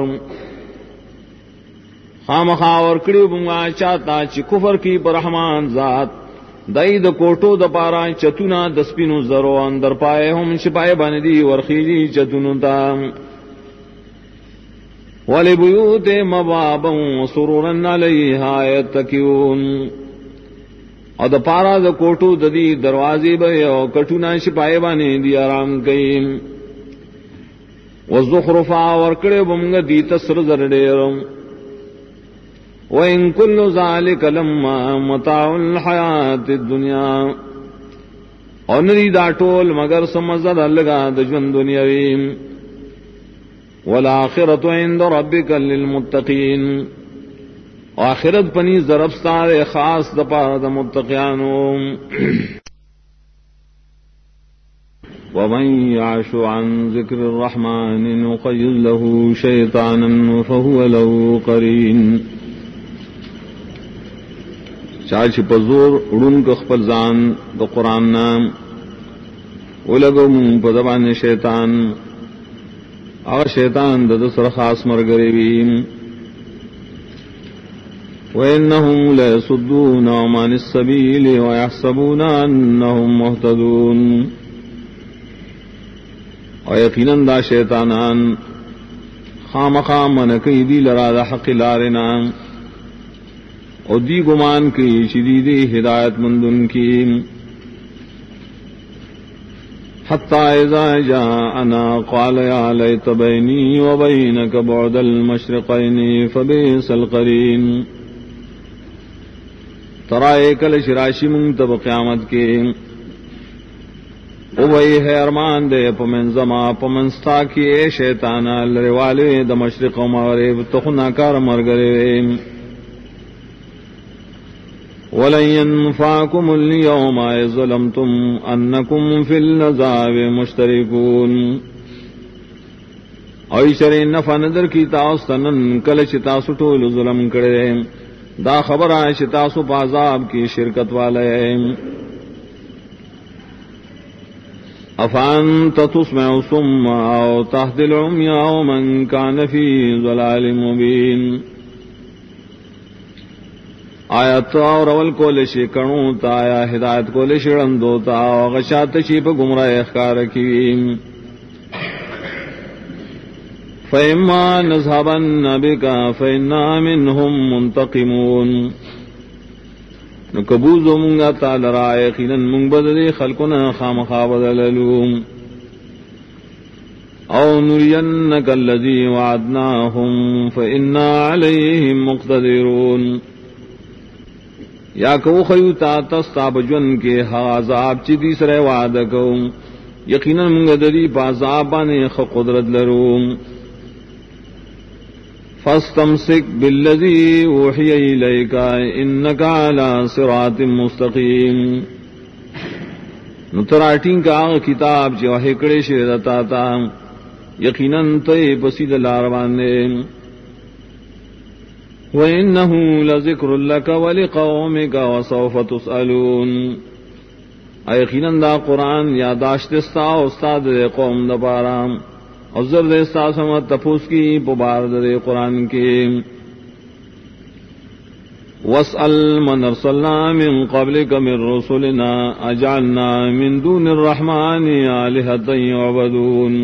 خامخاور کڑی بنگا چاہتا چی کفر کی پر رحمان ذات دائی دا کوٹو دا پارا چتونا دسپینو زرو اندر پائے ہم شپائے باندی ورخیجی چتونو تا. ولی بیوت مبابا سرورن علیہا یتکیون. اور دا پارا دا کوٹو دا دی دروازی بیو کٹونا شپائے باندی آرام کئیم. وزخرفا ورکڑے بمگا دی تسر زردیرم. وَإِن كُلُّ ذَلِكَ لَمَّا مَتَاعُ الْحَيَاةِ الدُّنْيَا. اور نری دا ٹول مگر سمزد لگا دجون دنیاویم. وَالْآخِرَةُ عِندَ رَبِّكَ لِلْمُتَّقِينَ. آخرت پنی ضرب ستار خاص دپار د متقیانو. ومن يعش عن ذكر الرحمن نقيض له شيطانا فهو له قرين. چاچ پزور اڑن کو خپل ځان د قران نام ولګو مون په دبان شیطان هغه شیطان د سر خاص مرګري وي. وانهم ليصدون عن السبيل ويحسبون انهم مهتدون. او یقینا دا شیطانان خامخا منکی دی لرا دا حق لارنا او دی گمان کی شدید ہدایت مندن کی. حتی اذا جاءنا قال یا لیت بینی و بینک بعد المشرقین فبئس القرین. ترائے کل شراشی منتب قیامت کے او وہی ہے ارمان دے پمن زما پمنستا کی اے شیطانا لروالے د مشرق و مغرب تخنا کار مرگرے. ولن ينفعكم اليوم إذ ظلمتم أنكم في العذاب مشتركون. اوئی شرے نفع نظر کی تاستنن کل چتاسو ٹول ظلم کرے دا خبر آئے چتاسو پازاب کی شرکت والے. افانت تسمع الصم او تهدي العمي او من كان في ضلال مبين. آیت اور اول کو لشی کنو تا یا ہدایت کو لشڑن دو تا غشات شیپ گمراہ اخکار کی. فإما نذهبن بك فإنا منهم منتقمون. نکبوزو منگا تال رائے یقیناً منگ بدلی خلقنا خامخا بدللوم. او نرینک الذی وعدناهم فإنا علیہم مقتدرون. یا کو خیوتا تستاب جن کے عذاب چی دیسرے وعدہ کو یقیناً منگ دلی پازابانے خ قدرت لروم. فاستمسک بالذی اوحی الیک انک علی صراط مستقیم. نتراٹین کا کتاب جو ہکڑے شیرتا تا یقیناً تے پسید لارواننے. وَإِنَّهُ لَذِكْرٌ لَكَ وَلِقَوْمِكَ وَسَوْفَ تُسْأَلُونَ. یقیناً دا قرآن یاداشت استا استاد قوم دپارام افضل دے سمت تپوس کی پبار دے قرآن کی. واسأل من ارسلنا من قبلك من رسلنا اجعلنا من دون الرحمن آلهة يعبدون.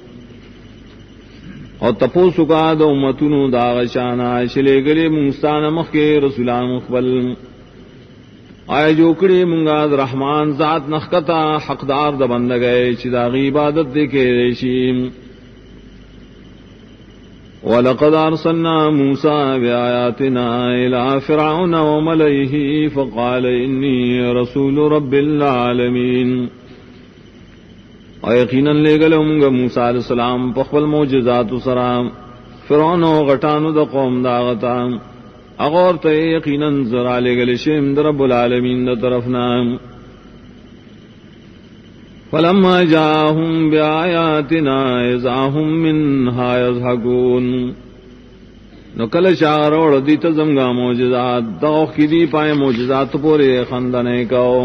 اور تپوس کا دو امتونو دا غشانا چلے گلے منگستان مخ کے رسولان مقبل آئے جوکڑی منگا رحمان ذات نخکتا حقدار دا بند گئے چداغی عبادت دے کے ریشیم. وَلَقَدْ أَرْسَلْنَا مُوسَىٰ بِآيَاتِنَا إِلَىٰ فِرْعَوْنَ وَمَلَئِهِ فَقَالَ إِنِّي رَسُولُ رَبِّ الْعَالَمِينَ. اور یقیناً لے گلے منگا موسیٰ علیہ السلام پخبل موجزات سرام فرعون و غٹانو دا قوم دا غتا اغور تے یقیناً ذرا لے گلے شیم در رب العالمین دا طرفنا. فلما جاءهم بآياتنا إذا هم منها يضحكون. نو کل شاروڑ دیت زمگا موجزات دوخ کی دی پائے موجزات پورے خندنے کو.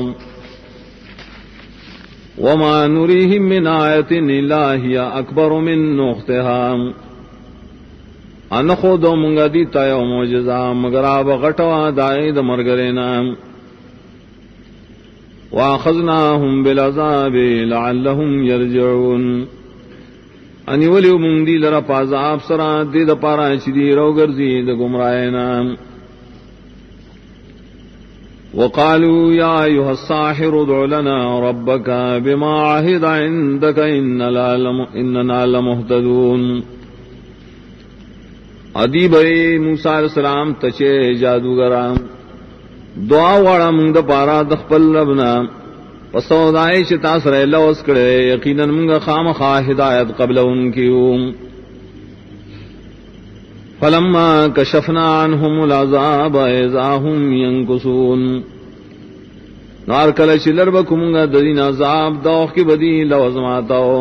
وما نريهم من آية إلا هي أكبر من أختها. ان خود منگا دیتا یو موجزا مگر آب غٹوا دائی دا مرگرینا. وَأَخَذْنَاهُمْ بِالْعَذَابِ لَعَلَّهُمْ يَرْجِعُونَ. انی ولیو منگ دی لرا پازاب سرا دی دا پارا چی رو گرزی دا گمرائینا. وقالوا يا أيها الساحر ادع لنا ربك بما عهد عندك إننا لمهتدون. ادیب موسیٰ علیہ السلام تچے جادوگرام دعا واڑا منگ دا پارا دخپل ربنا پسودائی چی تاثر لوس کرے یقیناً منگا خام خواہ ہدایت قبل ان کی. فلما کشفنا عنهم العذاب اذا هم ينكثون نار کل چلر بکمگا ددین عذاب دوخ کی بدی لوزماتاو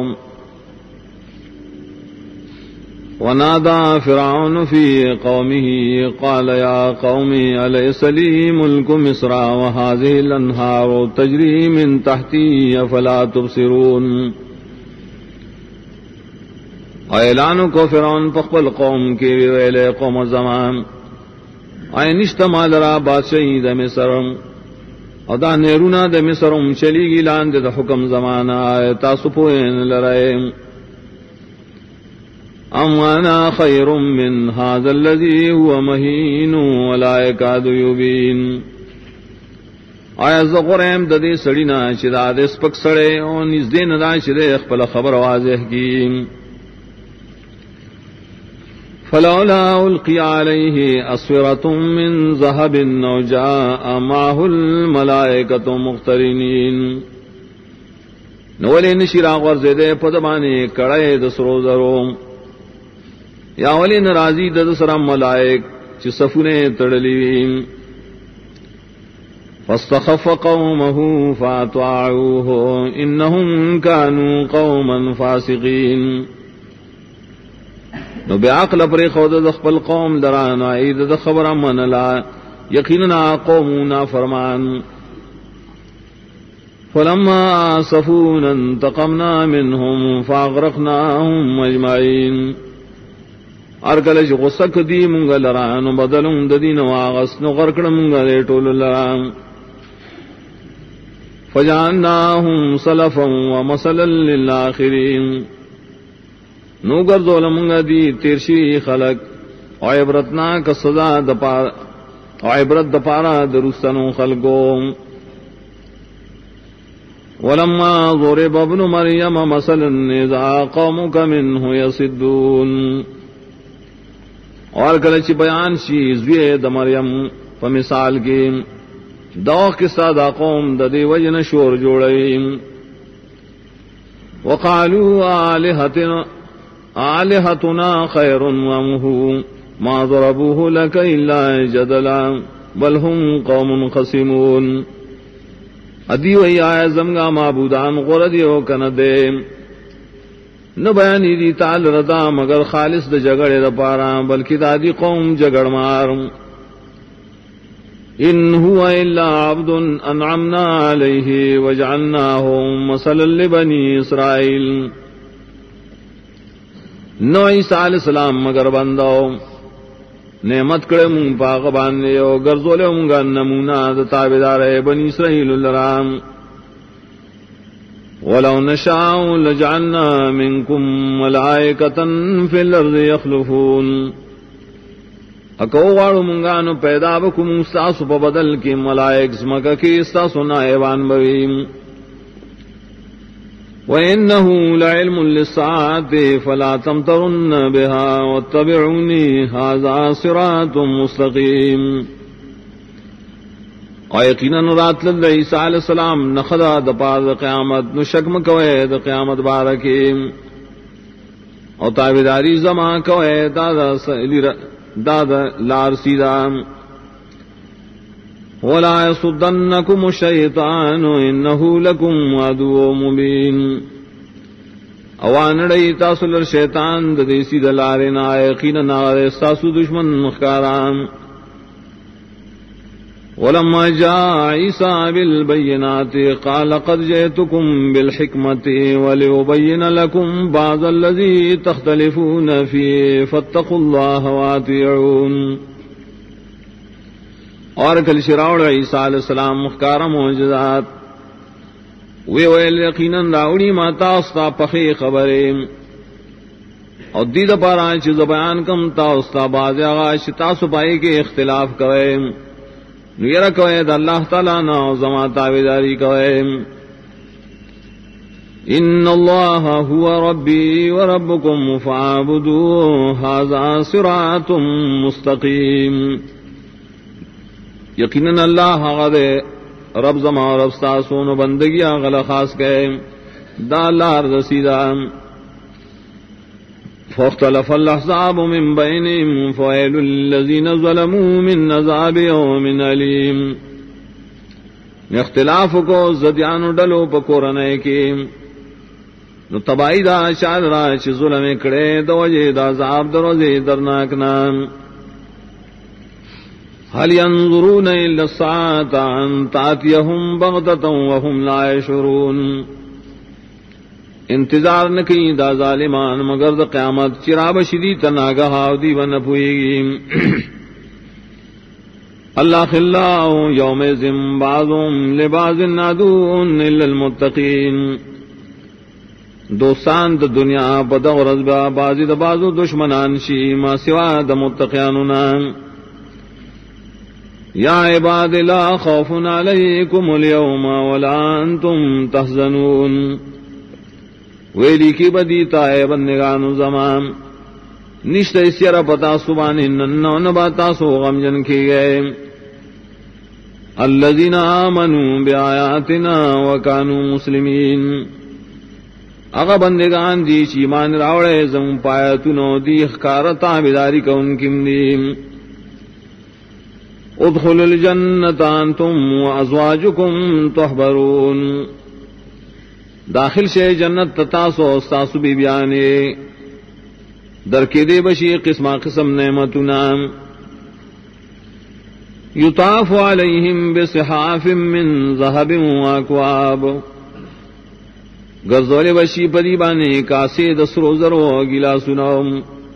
ونادى فرعون في قومه قال يا قوم أليس لي ملك مصر وهذه الأنهار تجري من تحتي أفلا تبصرون اعلان کو فرعون پخپل قوم کی ویلے قوم زمان اے نشتما لرا بادشاہی د مصر او دا نیرونا د مصر چلی گی لاند د حکم زمانہ تاسو پوین لرائے ام انا خیر من هذا الذي هو مهين ولا يكاد يبين آیا زغرم د دې سړی نه چې دا د سپک سړی او نږدې نه دا چې د خپل خبر واضح کی فلولا القي عليه اسوره من ذهب او جاء معه الملائكه مقترنين نو ولې نشرا ورزه په دمانه کړه د سرو زرو یا ولی ناراضی د سره ملائک چې صفونه تړلې فاستخف قومه فاطاعوه انهم كانوا قوما فاسقين نو بعقل پر خود د خپل قوم دران اید د خبره منلا یقینا قومنا فرمان فلما اسفونا انتقمنا منهم فاغرقناهم اجمعين ارکل چې غصه کدی مونږ لرانو بدلون د دین واغس نو غرکړه مونږ ټول لران فجعلناهم سلفا ومثلا للآخرين نو ګرځول مونږ دی تیرشي خلق او عبرتنا ک سزا د پار او عبرت د پارا درستنو خلقو ولما ضرب ابن مريم مثلا اذا قومك منه يصدون اور کله چې بیان شي زوی د مریم په مثال کې دوخ کې ساده قوم د دې وجنه شور جوړوي وقالوا آلهتنا خير وامه ما ضربوه لك الا جدلا بل هم قوم خصمون ادي وی آیا زمغا معبودان غردی او کنه دې نو بیانی دی تعال ردا مگر خالص د جگڑے دا پارا بلکہ دادی قوم جگڑ مار ان هو الا عبد انعمنا علیہ وجعلناه مثلا لبنی اسرائیل نو عیسیٰ علیہ السلام مگر بندو نعمت کرے مون پاک باندے او گرزولے مونگا نمونہ دا تابدار بنی اسرائیل اللرام ولو نشاء لجعلنا منكم ملائكة في الأرض يخلفون اکو غاڑو منگانو پیدا بکم استاسو پا بدل کی ملائک زمکا کی استاسو نائبان بویم وَإِنَّهُ لَعِلْمٌ لِلسَّاعَةِ فَلَا تَمْتَرُنَّ بِهَا وَاتَّبِعُونِي هَذَا صِرَاطٌ مُسْتَقِيمٌ یقیناً رات لل عیسیٰ علیہ السلام نخدا د پاز قیامت نو شکم کوئے د قیامت بارکی او تابداری زما کوئے دادا لار سیدہ ولا يصدنكم الشیطان انه لکم عدو مبین اوان ڈی تاسل شیطان د دیسی دلارنا یقینا استاسو دشمن مخکاران ولما جاء عيسى بالبينات قال قد جئتكم بالحكمة ولأبين لكم بعض الذي تختلفون فيه فاتقوا الله وأطيعون اور کل شراؤڑ عیسیٰ علیہ السلام مخکار معجزات ویل یقیناً راوڑی ماتا استا پخی خبریں اور دید پارا چیز بیان کم تا استا باز آغا شتا سپائی کے اختلاف کوئے نیر کوئے دا اللہ تعالیٰ نا زما تابداری کوئے ان اللہ هو ربی و ربکم فاعبدوه ھذا صراط مستقیم یقیناً اللہ غد رب زما اور رب ساسون بندگی آغل خاص گئے دا اللہ رسیدہ فاختلف الاحزاب من بينهم فويل للذين ظلموا من عذاب يوم أليم. اختلاف کو زدیانو ڈلو پکورنے کی نو تبائی دا چال را چی ظلم کڑے دو وجہ دا عذاب دروزے درناک نام. هل ينظرون إلا الساعة أن تأتيهم بغتة وهم لا يشعرون. انتظار نکی دا ظالمان مگر دا قیامت چراب شدی تناگہا دی ون پوئیگی. اللہ خلاء یومئذ بعضهم لبعض عدو الا المتقین. دوستان دا دنیا پا دغرز با بازی دا بازو دشمنان شی ما سوا دا متقیانونا. یا عباد لا خوف علیکم اليوم ولا انتم تحزنون. ویلی کی بدی تائے بندگانو زمان نشت اسیرہ پتا سبانی ننو نباتا سو غمجن کی گئے. الذین آمنوا بآیاتنا وکانوا مسلمین. اغا بندگان دی چیمان راوڑے زم پایتنو دی اخکارتا بیداری کا ان کم دیم. ادخلوا الجنة انتم وازواجکم تحبرون. داخل شے جنت تتاسو استاسو بی بیانے درکی دے بشی قسم قسم نعمتنا. یطاف علیہم بصحاف من ذہب واکواب. گرزول بشی پدی بانے کاسے دسرو زرو گلا سنوم.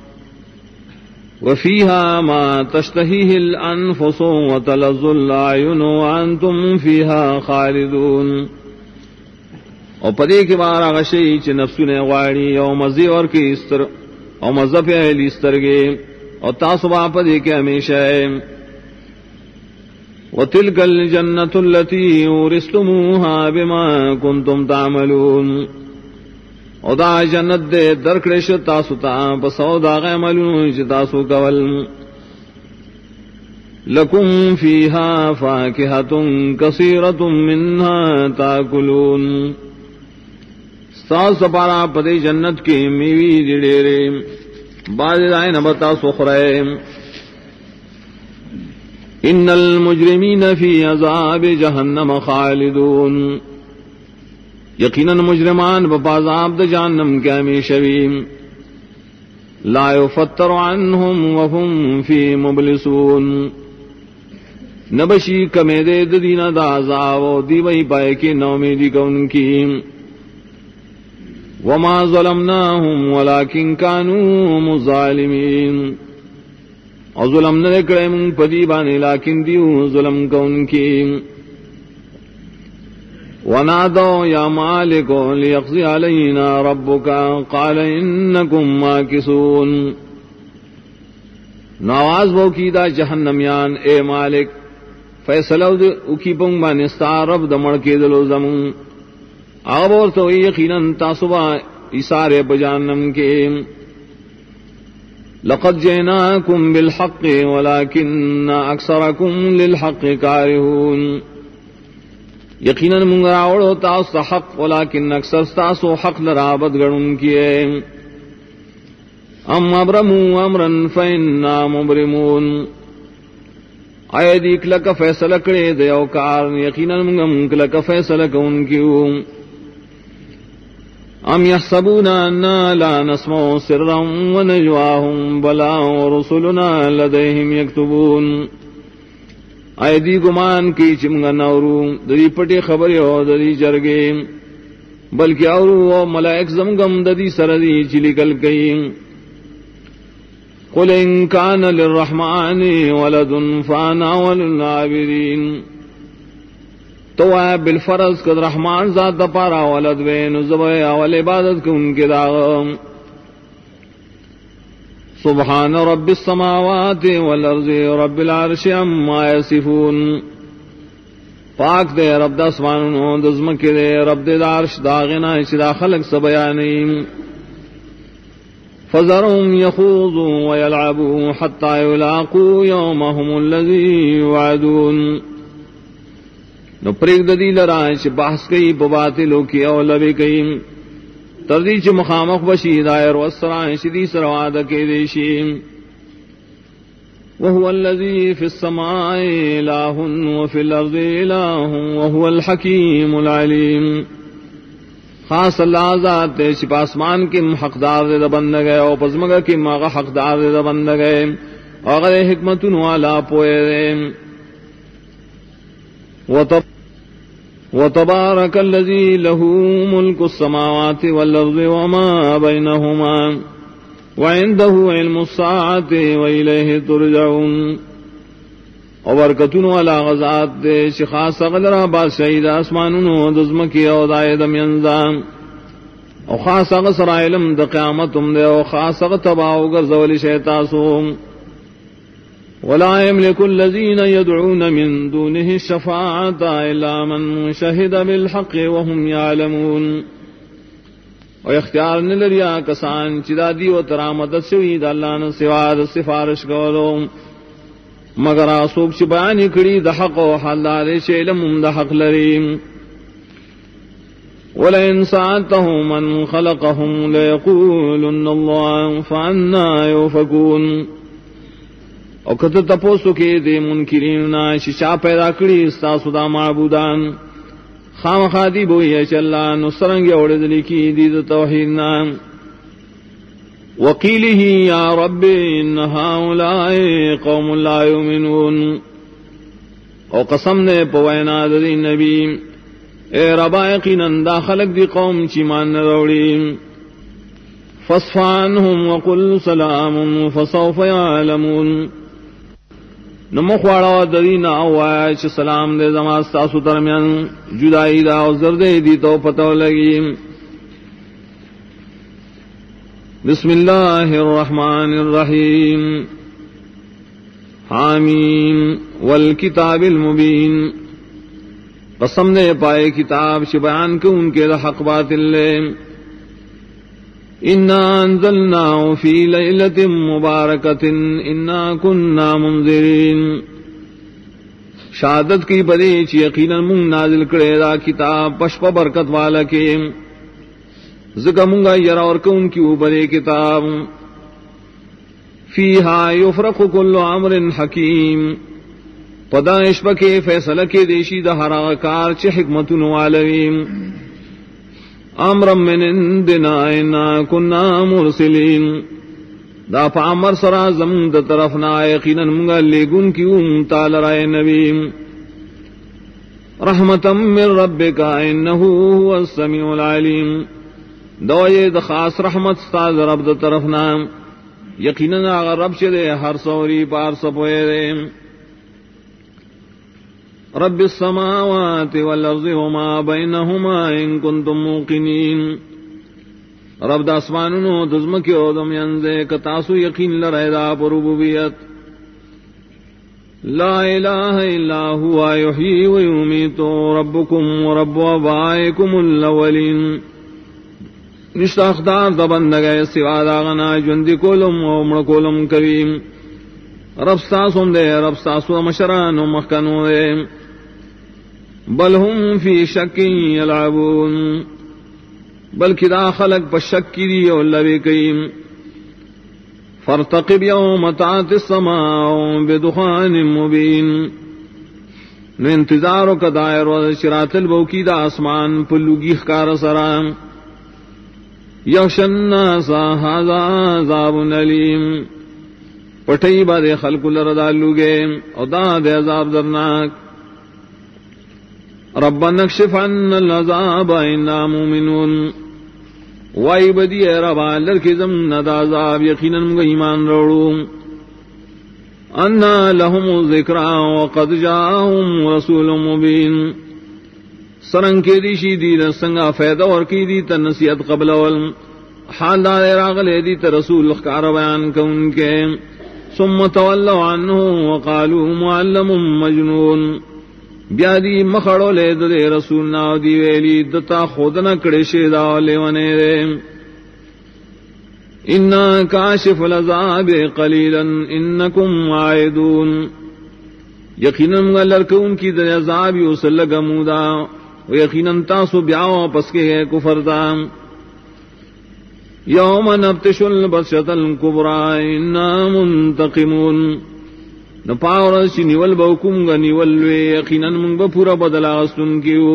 وفیہا ما تشتہیہ الانفس وتلذ الاعین وانتم فیہا خالدون. اور پدے کے بار آغشی چ نفسو نے غاڑی او مزے اور کی استر او مذہب اہل استرگے اور تاسبا پدے کے ہمیشہ ہے. وتلک الجنۃ التی اورثتموها بما کنتم تعملون. او دا جنت دے درکڑش تاسو تا پسو دا عملون چ تاسو کول. لکم فیہا فاکہۃ کثیرۃ منها تاکلون. ساس سپارا پدے جنت کی میوی جڑیرے باز دائیں نبتا سخرے. ان المجرمین فی عذاب جہنم خالدون. یقیناً مجرمان بپازاب دا جہنم کے ہمیشوی. لا یفتر عنہم وهم فی مبلسون. نبشی کمے دے دین دا عذاب دی وہی پائے کی نومیدی کا ان کی. وما ظلمناهم ولكن كانوا ظالمين. اور ظلم نہ کرے من پدی بانے لیکن دیو ظلم کا ان کی. ونادوا یا مالک لیقضی علینا ربک قال انکم ماکثون. نواز وہ کی دا جہنمیان اے مالک فیصلہ اکی پنگ بانستا رب دمڑ کے دلو زمون. آبور تو یقیناً تاسبا اسارے بجانم کے. لقد جئناکم بالحق ولكن اکثرکم للحق کارہون. یقیناً منگراوڑو تاس حق ولیکن اکثر تاسو حق لرابت گڑن کیے. ام ابرموا امرا فإنا مبرمون. آئے دیکھ لکا فیصلہ کرے دیو کار یقیناً منگم لکا فیصلہ کون کیوں. ام يحسبون أننا لا نسمع سرهم ونجواهم بلى ورسلنا لديهم يكتبون. ایدی گمان کی چمگا نورو دری پٹی خبری ہو دری جرگے بلکہ اورو و ملائک زمگم دری سردی چلی کل کئی. قل ان کان للرحمن ولد فانا وللعابدین. تو ہے بالفرض قد رحمان ذات پارا ولد وین زبے اول عبادت کو ان کے داغ. سبحان رب السماوات والارض رب العرش عما یصفون. پاک دے رب داسمانوں دزمکے دے رب دے عرش داغنا چدا خلق سبیانیم. فذرهم يخوضوا ويلعبوا حتى يلاقوا يومهم الذي يوعدون. نو پریگ ددی لرائش بحث کئی بباطلوں کی اولبی کئی تردی چ مخامخ بشی دائر وسرائیں شدی سرواد کے دیشیم وهو الذي في السماء إله وفي الأرض إله وهو الحكيم العليم. خاص اللہ ذات تے چ آسمان کے حقدار دے بندگے او پزمگا کے ماغا حقدار دے بندگے اور حکمت والا پوئے. وتبارك الذي له ملك السماوات والأرض وما بينهما وعنده علم الساعة وإليه ترجعون. اور برکتون والا غزات دے شخاص غلرا بادشاہی دا اسمانونو دزمکی او دائے دمینزام او خاص غسر علم دا قیامتم دے او خاص غتباو گرزولی شیطاسوم. ولا يملك الذين يدعون من دونه الشفاعة إلا من شهد بالحق وهم يعلمون. اور اختیار نلریا کسان چدا دی و ترامت سوید اللہ نے سواد سفارش کرو مگر آسوک چ بیان کڑی د حق و حلال علم د حق لریم. ولئن سألتهم من خلقهم ليقولن الله فأنا يؤفكون. او کته تپوسو کې دې منکرین نا ششا پیدا کړی استاسو دا معبودان خامخادی بوئی چې الله نو سرنګ اورېدل کی دې توحید نام. وقیله یا رب ان هؤلاء قوم لا یؤمنون. او قسم نے پوینا د نبی اے رب یقینا دا خلق دی قوم چې مان نه وروړي. فاصفح عنهم وقل سلام فسوف يعلمون. نمخواڑا درینا آوایا چھ سلام دے زمان ستاسو درمیان جدائی دا او زردے دی تو پتو لگی. بسم اللہ الرحمن الرحیم. حامیم والکتاب المبین. قسم دے پائے کتاب چھ بیان کو ان کے دا حق باطل لے. انا انزلناه في ليلة مباركة انا كنا منذرين. شہادت کی بدی چ یقینا من نازل کرے دا کتاب پشپ برکت والا کے زکا منگا یرا اور کون کی اوپرے کتاب. فیہا یفرق کل امر حکیم. پدائش پکے فیصلہ کے دیشی دا ہر کار چ حکمت والیم. امرا من عندنا انا كنا مرسلین. دا پامر سرا زمون دا طرفنا یقینا منگا لگن کیوں تال رائے نبی. رحمتا من ربک انه هو السمیع العلیم. دوئے دا خاص رحمت ستاز رب دا طرفنا یقینا اگر رب چلے ہر سوری پار سپوئے دے. رب السماوات والارض وما بينهما ان كنتم موقنين. رب د اسمانونو دزمکی او دمیان دے کتاسو یقین لرائے دا ربوبیت. لا الہ الا هو یحیی و یمیت ربکم و رب آبائکم الاولین. نشتا اخدار دا بندگئے سوا داغنا جندی کولم و مڑکولم کریم. رب ستاسم دے رب ستاسو مشران و مخکنو دے. بل هم فی شک یلعبون. بلکہ دا خلق پا شک کی دی اور لبی کئیم. فارتقب یوم تأتی السماء بدخان مبین. نو انتظارو کا دائر و شرات البوکی دا آسمان پلوگی خکار سرام. یخشى الناس هذا عذاب علیم. پٹھئی با دے خلق لردالو گے او دا دے عذاب درناک. ربنا اکشف عنا العذاب انا مومنون. وائی بدی اے ربا لرکی زمنا دا عذاب یقینا منگا ایمان روڑو. انا لهم الذکرى وقد جاءهم رسول مبین. سرنگ کے دیشی دی سنگا فیدہ ورکی دی تا نصیحت قبل اول حال دار راغلے دی تا رسول اخکار بیان کا ان کے. ثم تولوا عنه وقالوا معلم مجنون. بیادی مخڑو لے دے رسول ناو دی ویلی دتا خود نہ کڑے شیدا لیونے رے. انا کاشف العذاب قلیلا انکم عائدون. یقیناً لرکون کی در عذاب یوسل گمودا و یقیناً تاسو بیاو پس کے کفر دا. یوم نبطش البطشۃ الکبری انا منتقمون نو پاورس چی نیول بوکم گا نیول وی یقیناً منگ پورا بدلا غستن کیو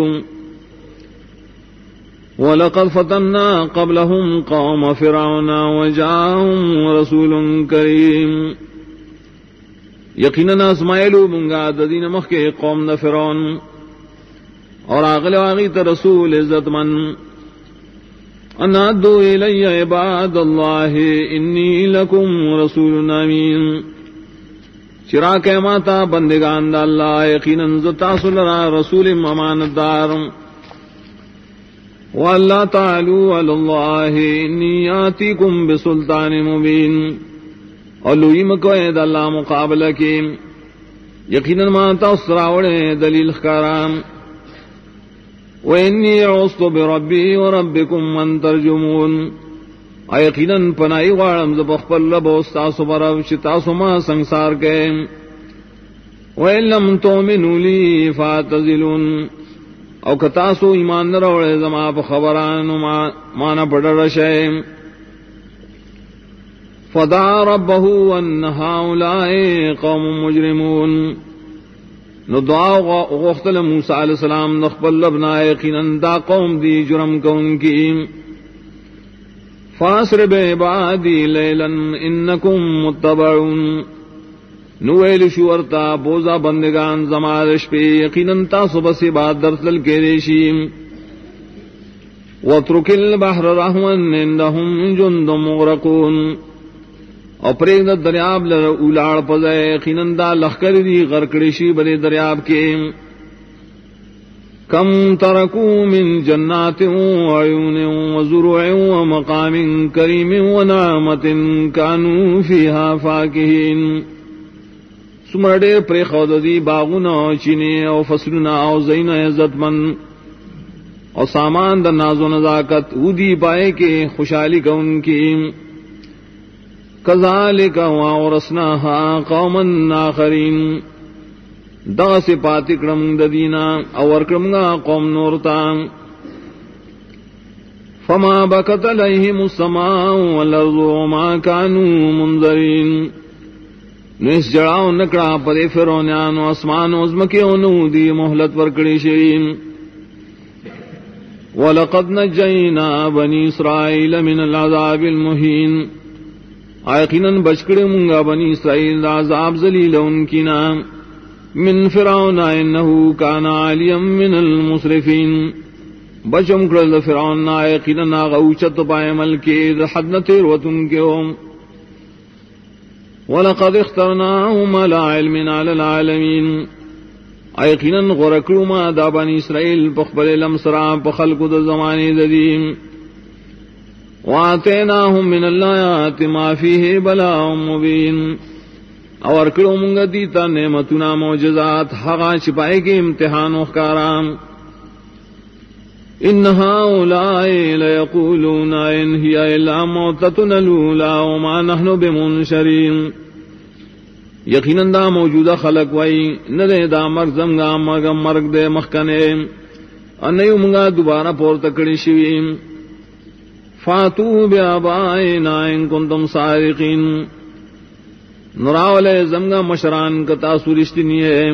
وَلَقَدْ فَتَنَّا قَبْلَهُمْ قَوْمَ فِرْعَوْنَ وَجَاءَهُمْ رَسُولٌ كَرِيمٌ یقیناً اسماعیلو منگا ددین مخ کے قوم دا فرعون اور آغل آغیت رسول عزت من ان ادو الی عباد اللہ انی لکم رسول امین چرا کہ ماتا بندگان دا اللہ یقیناً زتاسل را رسول امانت دار وَأَلَّا تَعْلُوا عَلَى اللَّهِ إِنِّي آتِيكُمْ بِسُلْطَانٍ مُبِينٍ اور لوئی مکوئے دا اللہ مقابلہ کی یقیناً ما تاثراوڑے دلیل خکارام وَإِنِّي عُوذْتُ بِرَبِّي وَرَبِّكُمْ أَن تَرْجُمُونَ یقیناً پناہی غارم زبخبر رب استاسو برب شتاسو ما سنگسار کے وَإِن لَّمْ تُؤْمِنُوا لِي فَاعْتَزِلُونِ او کتاسو ایمان نروڑے زما پا خبرانو مانا پڑا رشے فدعا ربہو ان ہاؤلائی قوم مجرمون نو دعا غختل موسیٰ علیہ السلام نخبر لبنا یقیناً دا قوم دی جرم کون کی فاسر بعبادی لیلاً انکم متبعون نویل شورتا بوزا بندگان زمارش پہ یقیناً تاسو بس بعد درسل کے ریشیم وَاتْرُكِ الْبَحْرَ رَهْوًا إِنَّهُمْ جُنْدٌ مُغْرَقُونَ اور پریگ دا دریاب اولاڑ پزے یقیناً دا لخکر دی غرکڑشی برے دریاب کے کم ترکو من جنات وعیون وزرع ومقام کریم ونعمت کانوا فیہا فاکہین سمرڈے پری خود دی باغونا چینے او فصلنا او زین عزت من او سامان دا ناز و نزاکت او دی پائے کے خوشحالی کا ان کی کذالک وَأَوْرَثْنَاهَا قَوْمًا آخَرِينَ دا سپات کرم ددینا اور کرمگا قوم نورتا فما بکت علیہم السماء والارض وما كانوا منذرین نس جڑاؤ نکڑا پدے فرعونیان و اسمان و ازمکیونو دی محلت ورکڑی شریم وَلَقَدْ نَجَّيْنَا بَنِي إِسْرَائِيلَ مِنَ الْعَذَابِ الْمُهِينِ آیقیناً بچکڑے منگا بنی اسرائیل عذاب ذلیل ان کی نام من فرعون انہو کان عالیا من المسرفین بچم کرل فرعون آیقیناً آغوچت پائے ملکی حد نتیر وطن کے وَلَقَدْ اخْتَرْنَاهُمْ عَلَىٰ عِلْمٍ عَلَى الْعَالَمِينَ ایقیناً غرکڑو ما دا بنی اسرائیل پخبر لمسرا پخلق دا زمانے ددیم وَآتَيْنَاهُمْ مِنَ الْآيَاتِ مَا فِيهِ بَلَاءٌ مُبِينٌ اور کرو منگا دیتا نعمتنا معجزات حقا چھپائے کے امتحان وخکارام ان هؤلاء ليقولون ان هي الا موتتنا الاولى وما نحن بمنشرين یقیناً دا موجودہ خلق وائی نہ دے دا مرگ زمگا مرگ دے مخکنے انیو منگا دوبارہ پور تکڑی شویم فاتو بیابائنا ان کنتم سارقین نراولے زمگا مشران کتا سورشتنی ہے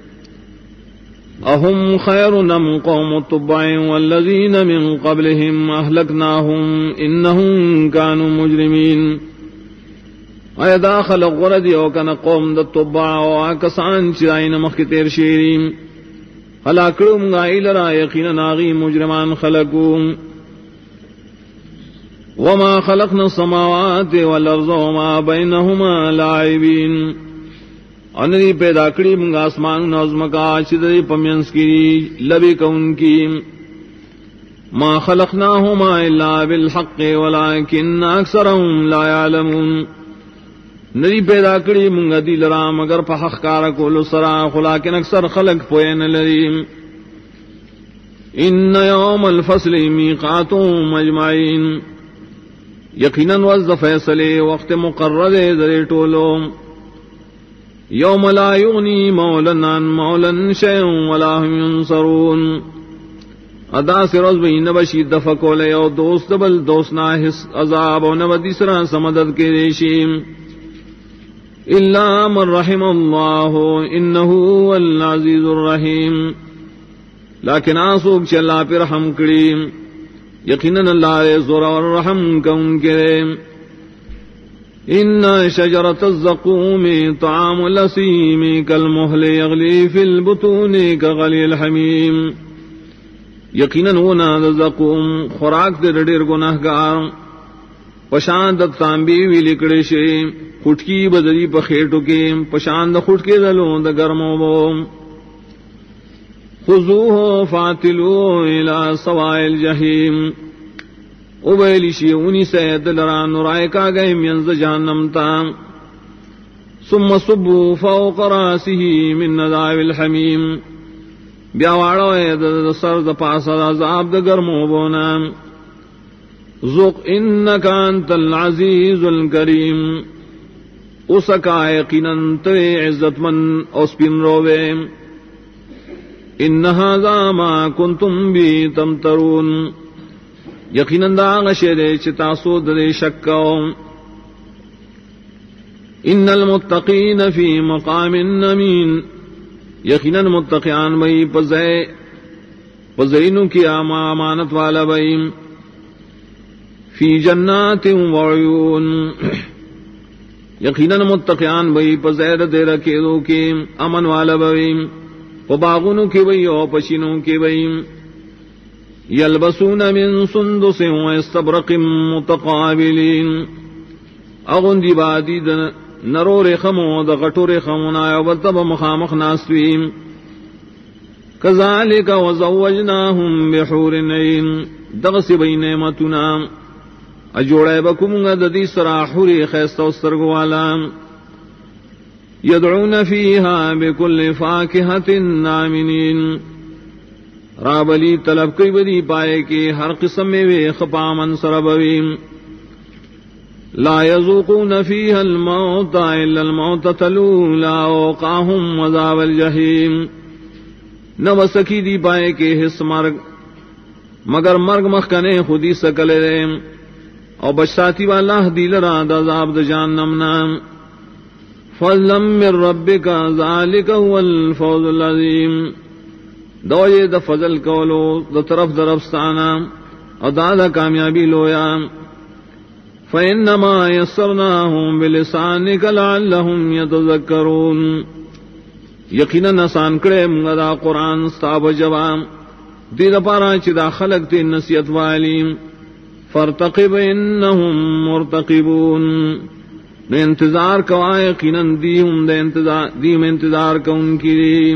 اہم خیر ام قوم التبع والذین من قبلهم اہلکناہم انہم کانوا مجرمین ایدا خلق غردی او کن قوم دا تبع و آکسان چرائن مخی تیر شیریم خلاکڑم گائی لرا یقین ناغی مجرمان خلقوم وما خلقنا السماوات والارض وما بینهما لاعبین انری پیدا کری منگا آسمان نظمکا چدری پمینس کی لبی کون کی ما خلقناهما الا بالحق ولكن اکثرهم لا يعلمون نری پیدا کری منگا دی لرا مگر پا حق کارا کولو سرا خلاکن اکثر خلق پوین لریم ان یوم الفصل میقاتهم اجمعین یقیناً وزد فیصلے وقت مقرر در ٹولو یوم لا یغنی مولا عن مولا شیئا ولا هم ینصرون ادا سے روز بہی نبشی دفکولے او دوست بل دوست ناحس عذاب او نبدی سرا سمدد کے ریشیم الا من رحم اللہ انہو العزیز الرحیم لیکن آسوک چھ اللہ پر رحم کریم یقیناً اللہ زور اور رحم کون کرے ان شجرۃ الزقوم طعام الاسیم کالمہل یغلی فی البطون کغلی الحمیم یقیناً ہونا زقوم خوراک دے ڈیر گناہگار پشاند تانبی وی لکڑے شے خٹکی بدری پخیٹو کے پشاند خٹکے دلوں د گرمو بو خذوه فاتلوه الى سواء الجحیم اوبیلی شیعونی سید لران رائے کا گئے منز جہنم تا ثم صبو فوق راسه من نذاب الحمیم بیاواڑو اے سر د پاس عذاب د گرمو بونا ذوق انکا انت العزیز الکریم اسکا یقیناً تو عزت من اسپن روے ان ھذا ما کنتم بی تمترون یقیناً دا غشے چتاسو دے شکو ان المتقین فی مقام امین یقیناً متقیان بئی پزینوں کی امانت والا بئی فی جنات وعیون یقیناً متقیان بئی پزیر دے رکھے دو کے امن والا بئی باغونوں کی بئی او پشینوں کی بئی یلبسون من سندس واستبرق متقابلین اغندی بادی نرو رخمو د غټو رخمونا او بلتب مخامخ ناسویم کذالک وزوجناهم بحور عین دغسی بی نعمتنا اجوڑے بکمگا ددی سرا حوری خیستہ استرگوالا یدعون فیہا بکل فاکہت آمنین رابلی طلب کئی بدی پائے کہ ہر قسم میں وے خپامن سربویم لا يذوقون فيها الموت الا الموتة الاولى ووقاهم عذاب الجحیم نہ وسکی دی پائے کہ حس مرگ مگر مرگ مخکنے خودی سکلے اور بچاتی والا دیل راد عذاب د جہنم نام فضلا من ربک ذلک هو الفوز العظیم دوجے د فضل کولو د طرف درفستانا اور دادا کامیابی لویا فإنما يسرناهم بلسانك لعلهم يتذكرون یقیناً آسان کرے مغدا قرآن ستاب جواب دید پارا چدا خلق تی نصیحت والیم فارتقب انہم مرتقبون نے انتظار کوا یقیناً دیم انتظار کون کی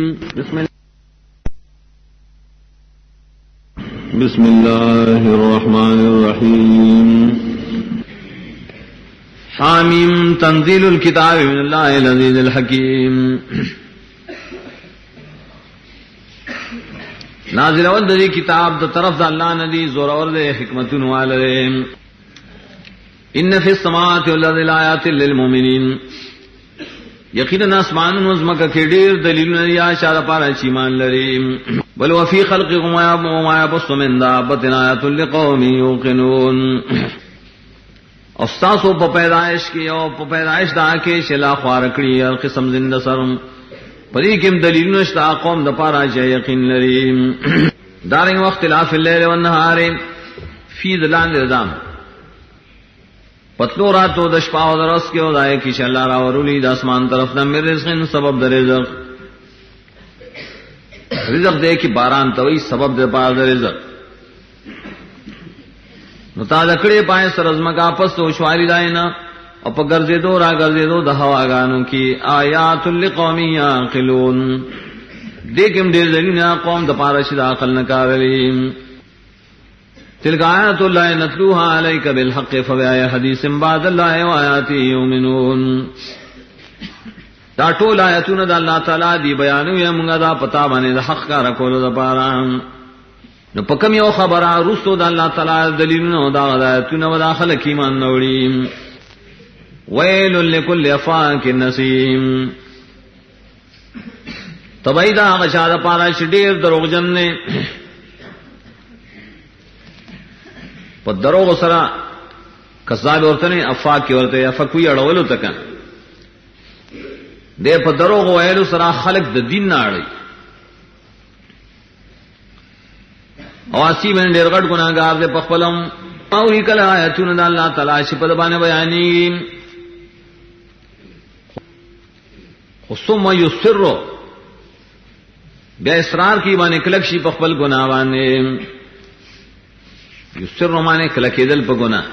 بسم اللہ الرحمن الرحیم حامیم تنزیل الکتاب من اللہ العزیز الحکیم نازل اول دی کتاب دا طرف دا اللہ ندی زور اور دے حکمت والے ان فی السماوات والارض لآیات للمؤمنین یقینا آسمان نظمک کے دیر دلیل نیا شاد پارا چیمان لریم بل وفی خلقکم وما یبث من دابۃ آیات لقوم یوقنون استاسو پا پیدائش کی او پا پیدائش دا کے شلا خوارکڑی قسم زندہ سرم پدی کم دلیل نشتا قوم دا پارا چا یقین لریم دارنگ وقت اختلاف اللیل والنہار فی دلان رضام پتلو راتو دشپا و درس کے دائے کی شلا راورولی دا اسمان طرف دا مر رزق سبب دا رزق رزق دے کی باران توی سبب دا پار دا رزق متعلقڑے پائے سرزمکا پس تو شواری دائنا اور پا گرزے دو را گرزے دو دا ہواگانوں کی آیات لقومی یعقلون دیکھم دیر دلینا قوم دا پارشد عقل نکارلیم تلک آیات اللہ نتلوها علیک بالحق فبآئی حدیث بعد اللہ و آیاتی یومنون دا ٹول آیتون دا اللہ تعالی دی بیانو یا منگا دا پتا بانے دا حق کا رکولو دا پارام نو پکم یو خبر رسو دا اللہ تعالی دلیلنا دا غدایتنا و دا خلق ایمان نوڑیم ویل لکل افاک نسیم تبایی دا غشا دا پارا شدیر دروغ جننے په دروغ سره کذاب ورته نه افاق ورته افقوی اړولو تکن دې په دروغ وایلو سره خلق د دین نه اړي اواسی باندې ډېر غټ ګناګار دې په خپلم او کله آیاتونه د الله تعالی شپه باندې بیانې ثم یصر بیا اصرار کی باندې کلک شي په خپل ګناه باندې یصر باندې کلک کېدل په ګناه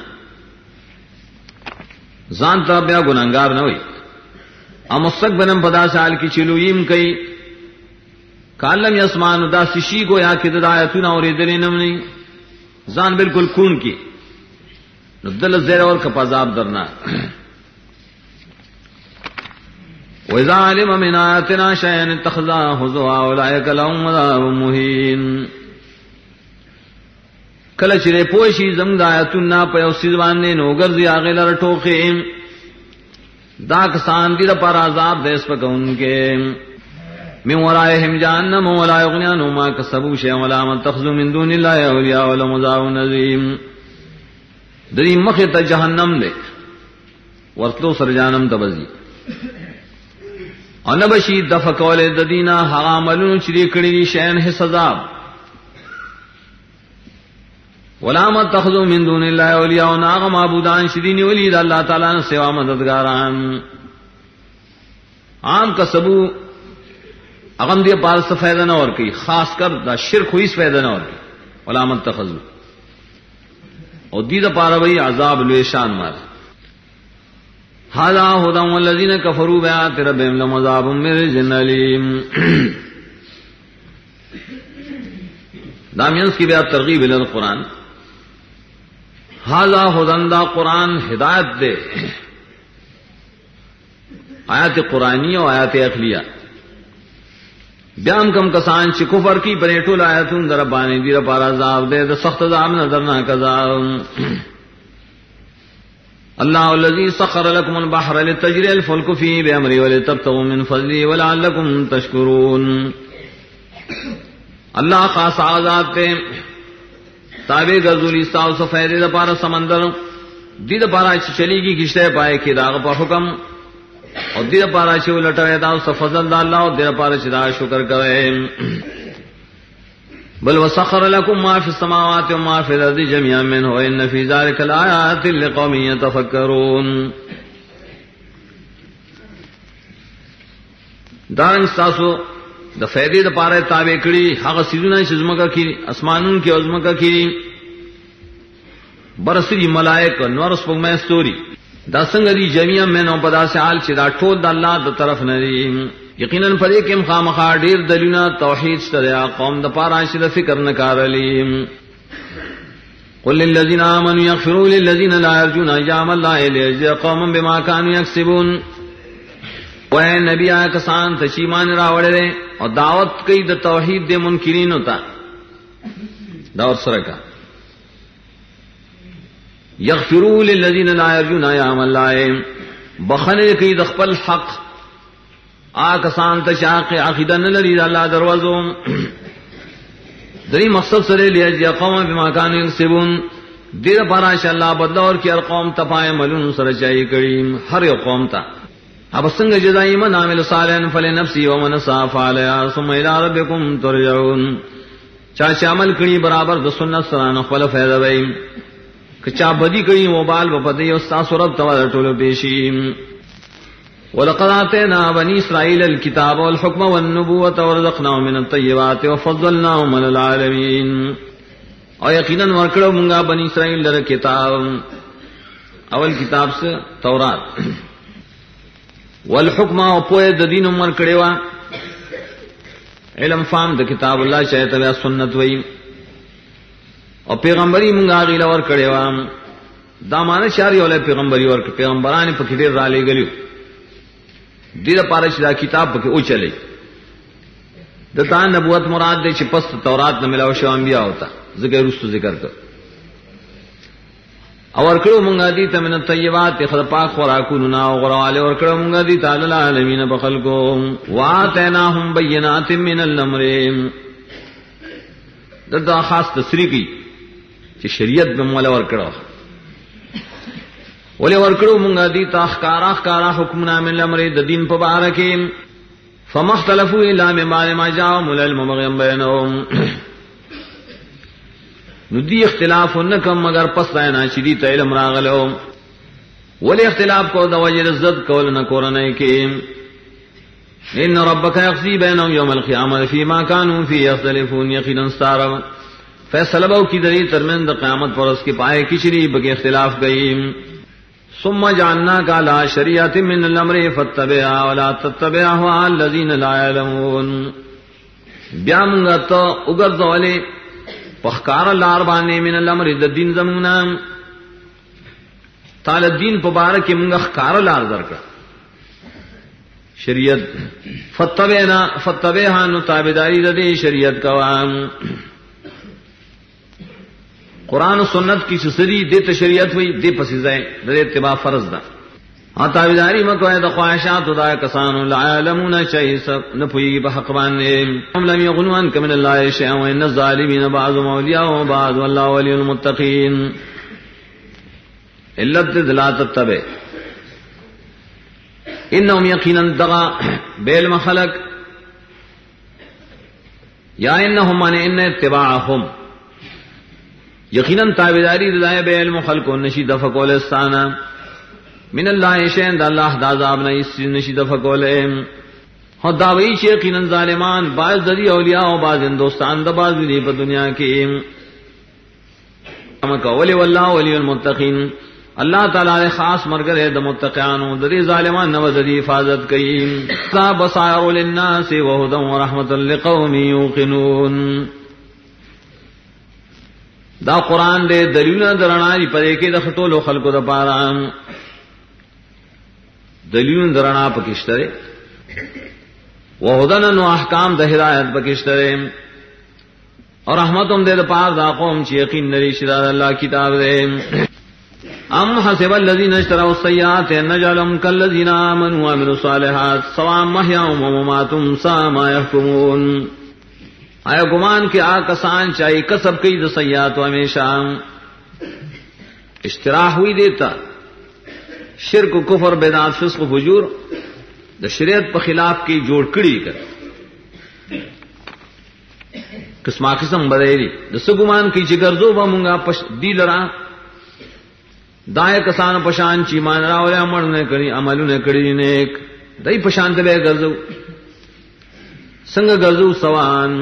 ځان ته بیا ګناګار نه وي ام مستقبلم پدا سال کی چلویم کئی کالم یسمان دا سشی کو یا کہ آیتونه اوریدلې نم نه ځان بالکل کون کی ندل زیر اور کپازاب درنا وَإِذَا عَلِمَ مِنْ آيَاتِنَا شَيْئًا اتَّخَذَهُ هُزُوًا أُولَئِكَ لَهُمْ عَذَابٌ مُهِينٌ کله چې پوه شي زموږ د آیاتونه په یو څه باندې نو ګرځي هغه لره ټوکې دا کسان دي د پر عذاب دیس پکونکې من ورائهم جهنم ولا يغني عنهم ما كسبوا شيئا ولا ما اتخذوا من دون الله أولياء ولهم عذاب عظيم دې مخه ته جهنم دې ورتلو سر جهنم ته وځي ان بشی دفقول د دینا حراملون چری کړي دي شین حس عذاب ولا ما اتخذوا من دون الله اولیاء ناغ معبودان شدین ولی د الله تعالی نه سوا مددگاران عام کسبو اغم دې پار څه فائدہ نه ور کوي خاص کر دا شرک هیڅ فائدہ نه ور کوي ولا ما اتخذوا او دې د پاره وی عذاب لوی شان مار هذا هدى والذين كفروا بآيات ربهم لهم عذاب من رجز أليم دامینس کی بیا ترغیب الى القرآن هذا هدى دا قرآن ہدایت دے آیات قرآنی و آیات عقلیہ بیام کم کسان چی کفر کی پریٹول آیاتون در ربانی دیر پارا عذاب دے دا سخت عذاب نظرنا کذاب اللہ الذی سخر لكم البحر لتجری الفلک فیہ بأمری ولتبتغوا من فضله ولعلکم تشکرون اللہ خاص آزاد تے تابع گزولی استاو سے فیدے دا پارا سمندر دی دا پارا چلی گی کشتے پائے کی داغ پا حکم اور دی دا پارا چی لٹوے دا اس فضل دا اللہ اور دی دا پارا چی دا شکر کرے بل وسخر لكم ما في السماوات وما في الارض جميعا منه وان في ذلك لآيات لقوم يتفكرون دارنګ تاسو د فائدې د پاره تابع کړي هغه سيزونه چې زمکه کې اسمانون کې ازمکه کې برسري ملائک نور سپوږمۍ ستوري دا څنګه دي جميعا منه په داسې حال چې دا ټول د الله د طرف نه دي یقیناً پدې کې خامخا ډېر دلیلونه توحید شته قوم د پاره چې د فکر نه کارلی قل للذین آمنوا یغفروا للذین لا یرجون ایام الله لیجزی قوما بما كانوا یکسبون اے نبی کسان ته چې ایمان راوړل او دعوت کوي د توحید د منکرین ہوتا دا اور سره کا یغفروا للذین لا یرجون ایام الله بخنه کوي د خپل حق آکسان تشاق عقیدہ نلری اللہ دروازوں دری مقصد سرے لیجی قوم بما کانوا یکسبون دیر پارا شاء اللہ بدلور کی القوم تپائے ملون سر چاہی کریم ہر یو قوم تا اب سنگ جزائی من عامل صالحا فلنفسی ومن صاف علیہ ثم الى ربکم ترجعون چاچے عمل کری برابر د سنت سران خپل فائدہ وئی کچا بدی کری وبال بپدی استاس رب توا ټولو پیشی وَلَقَدْ آتَيْنَا بَنِي إِسْرَائِيلَ الْكِتَابَ وَالْحُكْمَ وَالنُّبُوَّةَ وَرَزَقْنَاهُم مِّنَ الطَّيِّبَاتِ وَفَضَّلْنَاهُمْ عَلَى الْعَالَمِينَ اور یقیناً ورکڑو منگا بنی اسرائیل در کتاب اول کتاب سے تورات والحکمہ و پوئے دین عمر کڑیوا علم فام د کتاب اللہ چاہے تبع سنت وئی اور پیغمبری منگا غیلا ور کڑیوا دامان شاری والے پیغمبری ور پیغمبران پکڑے را لے گلیو دیر پارش دا کتاب پکے او چلے دتا نبوت مراد دے چھ پس تورات نہ ملاو شو انبیاء ہوتا ذکر رسو ذکر کر اور کرو منگا دی تمن الطیبات خد پاک خوراکونا غروالے اور کرو منگا دی تعالی العالمین بخلقو واتیناہم بینات من الامر دتا خاص تسریح کی چې شریعت به مولا ورکړو ولې ورکړو مونږه دي تخکارا حکمنا من الامر د دین په باره کې فمختلفوا الا من بعد ما جاءهم العلم بغيا بينهم ندی اختلاف نکم مگر پس دینا شدی ته علم راغلو ولی اختلاف کو د وجه عزت کول نہ کورنه کې ان ربک یقضی بینهم یوم القیامه فيما كانوا فيه يختلفون یقینا سارا فیصلہ بو کی دری ترمن د قیامت پر اس کے پائے کچری بگے اختلاف گئی ثم جعلناك على شریعت من الامر فاتبعها ولا تتبع اهواء الذين لا يعلمون بیا موږ ته وګرځولې پخکار لار باندې من الامر د دین زمونا تعالی دین په بار کې موږ خکار لار درکړه شریعت فتبعها نو تابعداري د دې شریعت کوام قرآن و سنت کی سسری دے تو شریعت ہوئی دے پسیزائے دے اتباع فرض دا ہاں تابعداری مکوئے دا خواہشات دا کسانو لا علمون چاہی سب نپوئی بحق باندے ہم لم یغنو انک من اللہ شیئا وان الظالمین بعض مولیاء و بعض واللہ ولی المتقین اللت لا تتبع انہم یقینا دغا بیل مخلق یا انہم مانے ان اتباعہم یقیناً تابعداری دلائے بے علم خلق و نشید فقول استانا من اللہ شین دا اللہ دا عذاب نئی نشید فقول اور داوئی چھ یقیناً ظالمان بعض دری اولیاء و بعض ہندوستان دا بعض دی پر دنیا کی ولی واللہ ولی المتقین اللہ تعالی خاص مرگر دا متقیانو دری ظالمان نو دری حفاظت کی بصائر للناس وہدا و رحمت لقوم یوقنون دا قرآن دے دلیلنا درنائی پدے کے دخطولو خلقو دا پارا دلیلن درنا پکشترے وہدنن و احکام دا ہدایت پکشترے اور رحمتم دے دا پار دا قوم چی یقین نری شداد اللہ کتاب دے ام حسب الذین اشتروا السیئات ان نجعلهم کالذین آمنوا وعملوا الصالحات سواء محیاهم ومماتهم ساء ما يحکمون آیا گمان کہ کسان چاہیے کسب کی جو سیئات و ہمیشہ اشتراح ہوئی دیتا شرک کفر بدعت فسق فجور دا شریعت پر خلاف کی جوڑ کڑی کر قسمہ قسم بدیری دس گمان کی چگرزو بمونگا دی لڑا دائے کسان پشان چی مان را اور عمل نے کری عملو نے کری نیک دای پشان تے گرزو سنگ گرزو سوان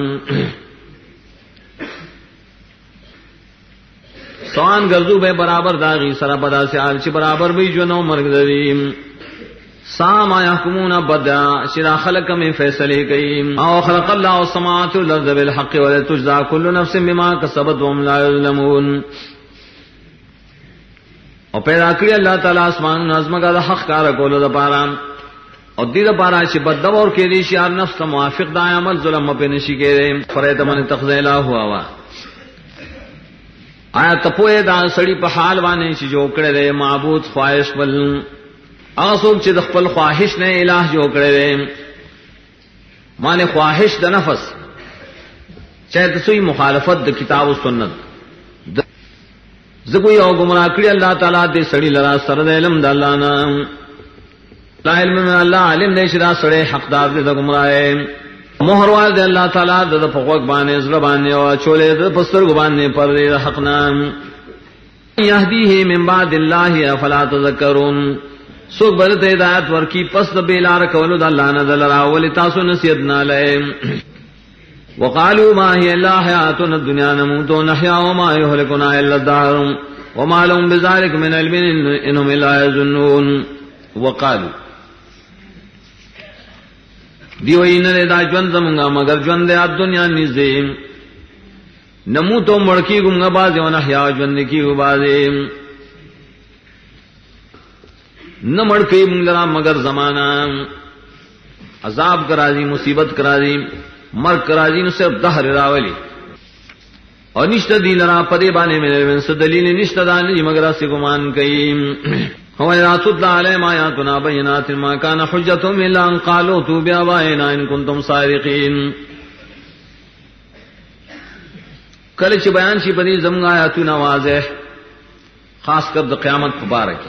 گرزو بے برابر داغی سرا بدا سے آل چی برابر بھی جو نو مرگ دریم سام یحکمون بدا شرا خلق میں فیصلے کئیم او خلق اللہ السماوات والارض بالحق ولتجزا كل نفس بما كسبت وهم لا يظلمون اور پیدا کری اللہ تعالی آسمان نظم کا حق کار کولو دا پارا اور دید پارا چی بدو اور کے دیشی آر نفس تا موافق دا عمل ظلم پہ نشی کے دے فریت من تخزیلہ ہوا وا آیا تپوئے دا سڑی پہ حال وانے چی جو کرے دے معبود خواہش بل آسوک چی دخپل خواہش نے الہ جو کرے دے مانے خواہش دا نفس چاہے تسوی مخالفت دا کتاب و سنت زکوی او گمراہ کری اللہ تعالیٰ دے سڑی لرا سرد علم دا اللہ نام لا علم من اللہ علم دے شدا سڑے حقدار دے دا گمراہ مہروال دے اللہ تعالیٰ دا پخوک بانے زربانے و چولے دا پسترگ بانے پر دے دا حقنا یهدیہ من بعد اللہ افلا تذکرون سوک برد ہدایت ورکی پس دا بیلار کولو دا اللہ نظر را ولی تاسو نصیدنا لئے وقالوا ما هي الا حياتنا الدنيا نموت ونحيا وما يهلكنا الا الدهر وما لهم بذلك من علم انهم الا يظنون وقالوا دیو اننے دا جون زمنگا مگر جون دے دنیا نزے نموت مڑکی گم باز ونحيا جون کی باز نہ مڑکی منگرا مگر زمانہ عذاب کرازی مصیبت کرازی مرگ کرازی نو صرف دہر راولی اور نشت دین را پدے بانے میں سے دلیل نشت دانی مگر سے گمان کئیم هو یاتد علیہم آیاتنا بینات ما کان حجتهم الا ان قالوا تو بآبائنا ان کنتم صادقین کل چ بیان شي بني زمغ آیاتنا واضح خاص کر د قیامت مبارک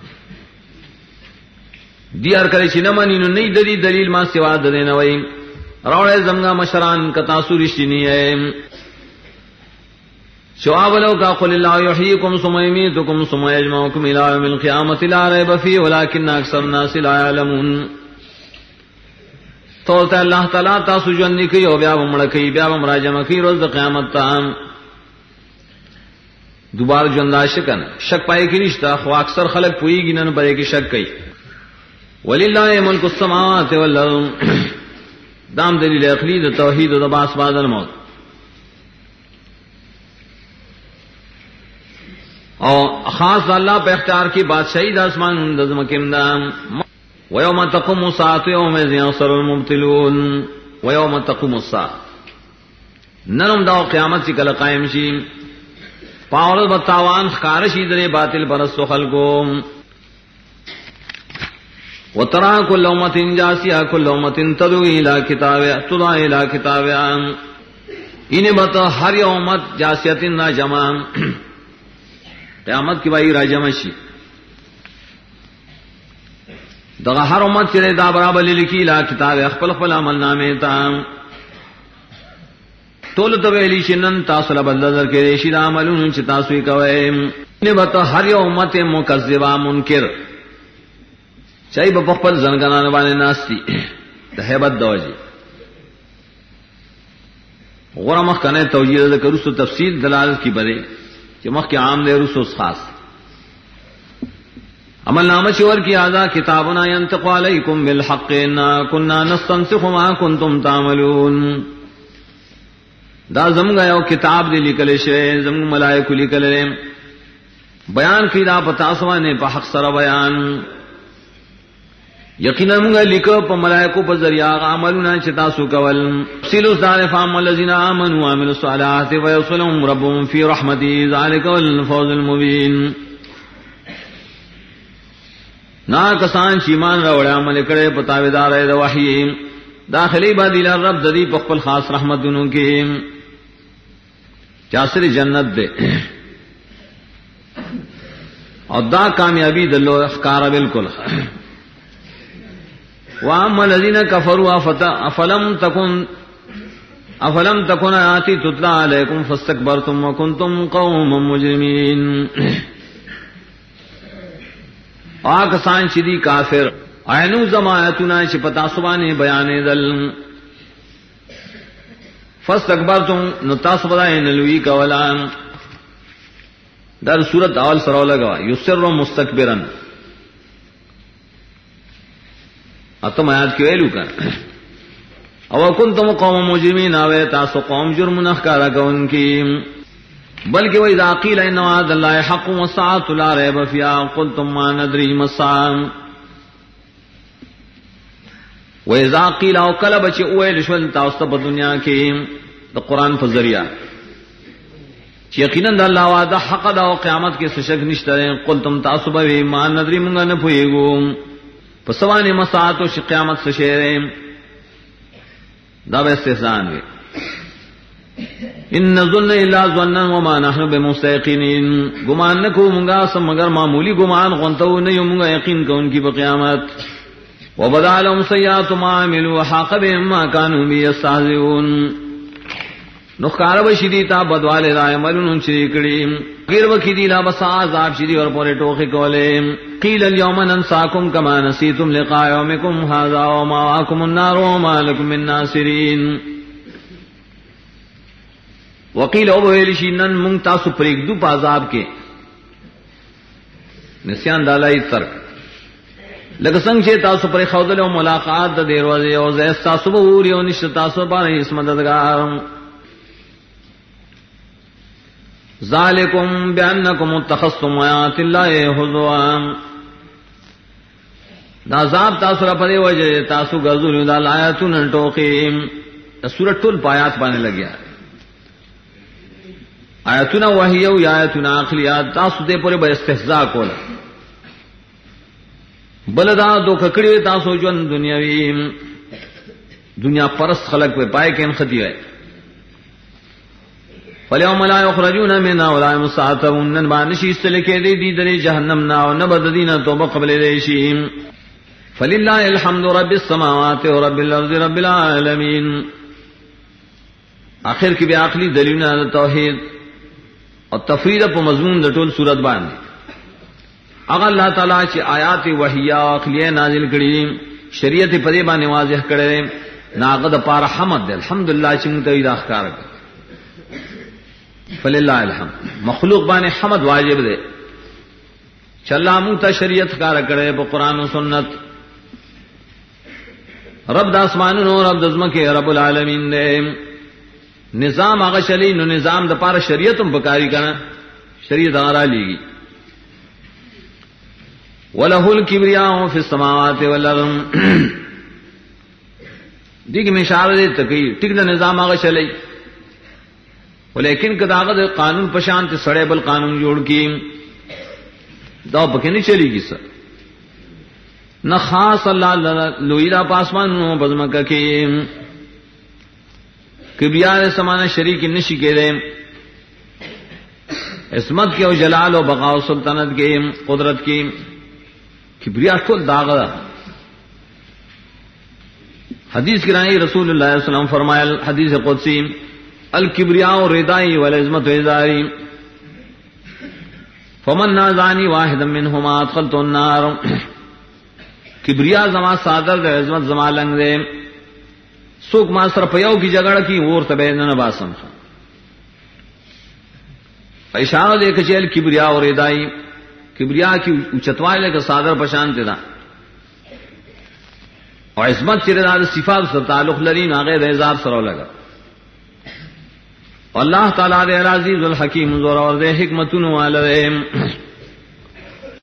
دی هر کله چې نه مانی نو نه د دلیل ما سوا د نه وای راوړې زمغه مشران کتا سورشتنی ہے شواب لو کا قل الله يحييكم ثم يميتكم ثم يجمعكم الى يوم القيامه لا ريب فيه ولكن اكثر الناس لا يعلمون تو ته الله تعالی تاسو ژوند کوي او بیا مړ کوي بیا راجم کوي روز د قیامت ته دوباره ژوند شکن شک پای کې نشتا خو اکثر خلک پويږي نن بلې کې شک کوي ولله ملک السماوات والارض دام دلیل عقلی د توحید او د باس بعد الموت اور خاص اللہ پہ اختیار کی بادشاہی د اسمان د زمکم دا ویوم تقوم الساعة یوم یخسر المبطلون ویوم تقوم الساعة نرم دا قیامت کل قائم شی پاور بتاوان خارشی در باطل پرستو خلقو وترى كل امة جاسية كل امة تدعو الى كتابها انہیں بتا ہر امت جاسیت نا جمع قیامت کی بائی راجم شی دغه هر امت چې دا برابر لیکي لا کتاب خپل خپل عمل نامه تا ټول ته ویلی شنن تاسو له بدل درکې شي دا عملونه چې تاسو یې کوئ نه بتا هر یو امت مکذبا منکر چای په خپل ځنګانه باندې ناشتي د hebat دوجي غره مخ کنه توجیه ذکر سو تفصیل دلالت کی بده کہ مخ کے عام دے رسوس خاص عمل نامہ چور کی آزا کتابنا ينطق علیکم بالحق انا كنا نستنسخ ما کنتم تعملون دا زم گیا کتاب دی لکل شے زم ملائکہ لکل بیان کی دا پتا سوانے پا حق سر بیان یقینا منگا لکو پا ملائکو پا ذریعہ عملنا چتا سکول سیلو سار فام الذین آمنوا وعملوا الصالحات ويصلهم ربهم في رحمته ذلك الفوز المبین نا کسان چیمان روڑے عمل کرے پتاویدار ہے دا وحی داخلی بادی لرب ددی پخپل خاص رحمت دنوں کی چاسر جنت دے اور دا کامیابی دلو اخکار بالکل وَأَمَّا الَّذِينَ كَفَرُوا أَفَلَمْ تَكُنْ آيَاتِي تُتْلَى عَلَيْكُمْ فَاسْتَكْبَرْتُمْ وَكُنْتُمْ قَوْمًا مُجْرِمِينَ آکسان چدی کافر عینو زمایتنا چ پتا سبانے بیانے دل فاستكبرتم نتاسبدائن نلوی کولا در سورت اول سرو لگا یسر مستکبرن اتم آیات کی ویلو کا او کنتم قوم مجرمین آوے تاسو قوم جرم نخکارا کون کی بلکہ وَإِذَا قِيلَ إِنَّ وَعْدَ اللَّهِ حَقٌّ وَالسَّاعَةُ لَا رَيْبَ فِيهَا قُلْتُمْ مَا نَدْرِي مَا السَّاعَةُ وَإِذَا قِيلَ وَقَلَ بَچِ اویل شول تاسو په دنیا کې د قران په ذریعہ چې یقینا د الله وعده حق ده او قیامت کې څه شک نشته قلتم تاسو به ما نظری مونږ نه پويګو په سوانه مساعت او قیامت څه شی دا به استهزان وي ان ظن الا ظننا وما نحن بمستيقنين گمان نکو مونږه سم مگر معمولی گمان غونتو نه یو مونږه یقین کوونکی په قیامت وبدالهم سیئات ما عملوا وحاق بهم ما كانوا يستهزئون نو خار بشدی تا بدواله را عملون چې کړي غیر وکیدی لا بس عذاب شدی اور پورے ټوخه کوله قیل اليوم ننساكم كما نسيتم لقاء يومكم هذا وما واكم النار وما لكم من ناصرين وقیل او ویل شینن مونږ تاسو پرېږدو په عذاب کې نسیان دالای ترک لکه څنګه چې تاسو پرې خودل او ملاقات د دروازه او زه تاسو به وری او نشته تاسو باندې اسم مددگار ذالکم بانکم اتخذتم آیات الله هزوا دا عذاب تاسو را پرې وجه تاسو غزول د آیاتونو ټوکې سورۃ ټول پایات باندې لګیا آیاتنا وحی او آیاتنا عقلیات تاسو دې پورې به استهزاء کوله بلدا دو ککڑی تاسو جون دنیاوی دنیا پرست خلق پہ پائے کہ ان خطی ہے فَالْيَوْمَ لَا يُخْرَجُونَ مِنْهَا وَلَا يُسْتَعْتَبُونَ نن بانشی استلکے دی دری جہنم نا و نبددین توبہ قبل دیشیم. فَلِلَّهِ الْحَمْدُ رَبِّ السَّمَاوَاتِ وَرَبِّ الْأَرْضِ رَبِّ الْعَالَمِينَ. آخر کی بھی عقلی دلیلنا توحید اور تفرید پر مضمون دٹول صورت باندې اگر اللہ تعالیٰ چی آیات وحیہ عقلیہ نازل کری شریعت پدے باندې واضح کرے ناغد پار حمد دے الحمدللہ چی متوید اخکار کر. فللہ الحمد مخلوق باندې حمد واجب دے چلا موتا شریعت کار کرے پا قرآن و سنت. رب دا اسمانونو رب دزمکے رب العالمین دے نظام آغا چلی نو نظام دا پارا شریعتم بکاری کنا شریعت آغا لیگی. وَلَهُ الْكِبْرِيَاءُ فِي السَّمَاوَاتِ وَالْأَرْضِ دیکھ میں اشارہ دے تکی ٹک دا نظام آغا چلی ولیکن کدا آغا دا قانون پشانت سڑے بل قانون جوڑ کی دا پکے نہیں چلی گی سر نہ خاص اللہ لوئیلا پاسمان بزمکہ کی کبریاء سمانہ شریک نشی کے دے عصمت کے و جلال و بقاء و سلطنت کے قدرت کی کبریاء کل داغا. حدیث کی رائے رسول اللہ علیہ وسلم فرمایا حدیث قدسی الکبریاء ردائی والعظمت ازاری فمن نازانی واحدا منہما ادخلت النار. کبریاء زما صادر دے عظمت زما لنگ دے سوک ماسر پیو کی جگڑ کی اور تبے نہ باسم اشارہ دے کچیل کبریاء اور ردائی کبریاء کی اچتوائے کا صادر پشان تدا اور عظمت چردار صفات سے تعلق لرین آغیر اعزاب سرو لگا. اللہ تعالیٰ دے العزیز الحکیم زور اور دے حکمتن والدے